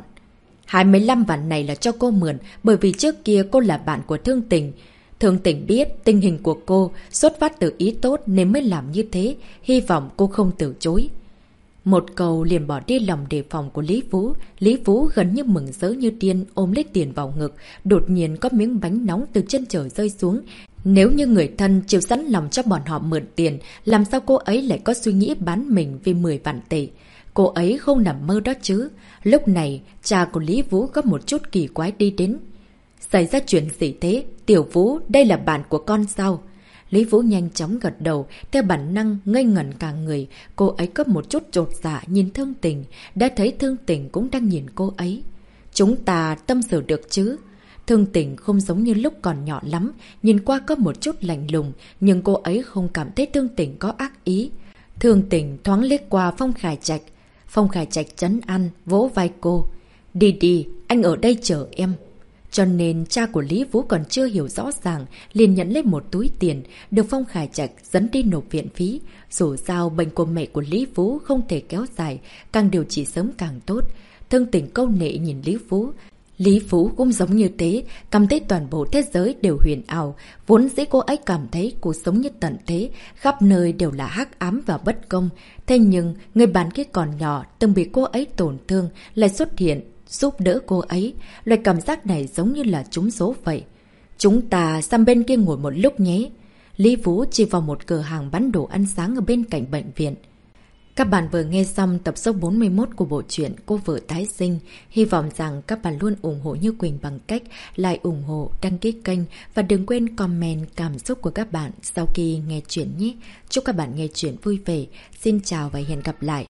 25 vạn này là cho cô mượn, bởi vì trước kia cô là bạn của Thương Tình. Thương Tình biết tình hình của cô xuất phát từ ý tốt nên mới làm như thế, hy vọng cô không từ chối. Một câu liền bỏ đi lòng đề phòng của Lý Vũ. Lý Vũ gần như mừng rỡ như điên ôm lấy tiền vào ngực. Đột nhiên có miếng bánh nóng từ trên trời rơi xuống. Nếu như người thân chịu sẵn lòng cho bọn họ mượn tiền, làm sao cô ấy lại có suy nghĩ bán mình vì 10 vạn tệ? Cô ấy không nằm mơ đó chứ. Lúc này, cha của Lý Vũ có một chút kỳ quái đi đến. Xảy ra chuyện gì thế? Tiểu Vũ, đây là bạn của con sao? Lý Vũ nhanh chóng gật đầu, theo bản năng ngây ngẩn cả người, cô ấy có một chút chột dạ nhìn Thương Tình, đã thấy Thương Tình cũng đang nhìn cô ấy. Chúng ta tâm sự được chứ? Thương Tình không giống như lúc còn nhỏ lắm, nhìn qua có một chút lạnh lùng, nhưng cô ấy không cảm thấy Thương Tình có ác ý. Thương Tình thoáng liếc qua Phong Khải Trạch. Phong Khải Trạch trấn an, vỗ vai cô. Đi đi, anh ở đây chờ em. Cho nên cha của Lý Vũ còn chưa hiểu rõ ràng, liền nhận lấy một túi tiền, được Phong Khải Trạch dẫn đi nộp viện phí. Dù sao bệnh của mẹ của Lý Vũ không thể kéo dài, càng điều trị sớm càng tốt. Thương Tình câu nệ nhìn Lý Vũ. Lý Vũ cũng giống như thế, cảm thấy toàn bộ thế giới đều huyền ảo. Vốn dĩ cô ấy cảm thấy cuộc sống như tận thế, khắp nơi đều là hắc ám và bất công. Thế nhưng, người bạn kia còn nhỏ, từng bị cô ấy tổn thương, lại xuất hiện, giúp đỡ cô ấy. Loại cảm giác này giống như là trúng số vậy. Chúng ta sang bên kia ngồi một lúc nhé. Lý Vũ chỉ vào một cửa hàng bán đồ ăn sáng ở bên cạnh bệnh viện. Các bạn vừa nghe xong tập số 41 của bộ truyện Cô Vợ Tái Sinh. Hy vọng rằng các bạn luôn ủng hộ Như Quỳnh bằng cách like, ủng hộ, đăng ký kênh và đừng quên comment cảm xúc của các bạn sau khi nghe chuyện nhé. Chúc các bạn nghe chuyện vui vẻ. Xin chào và hẹn gặp lại.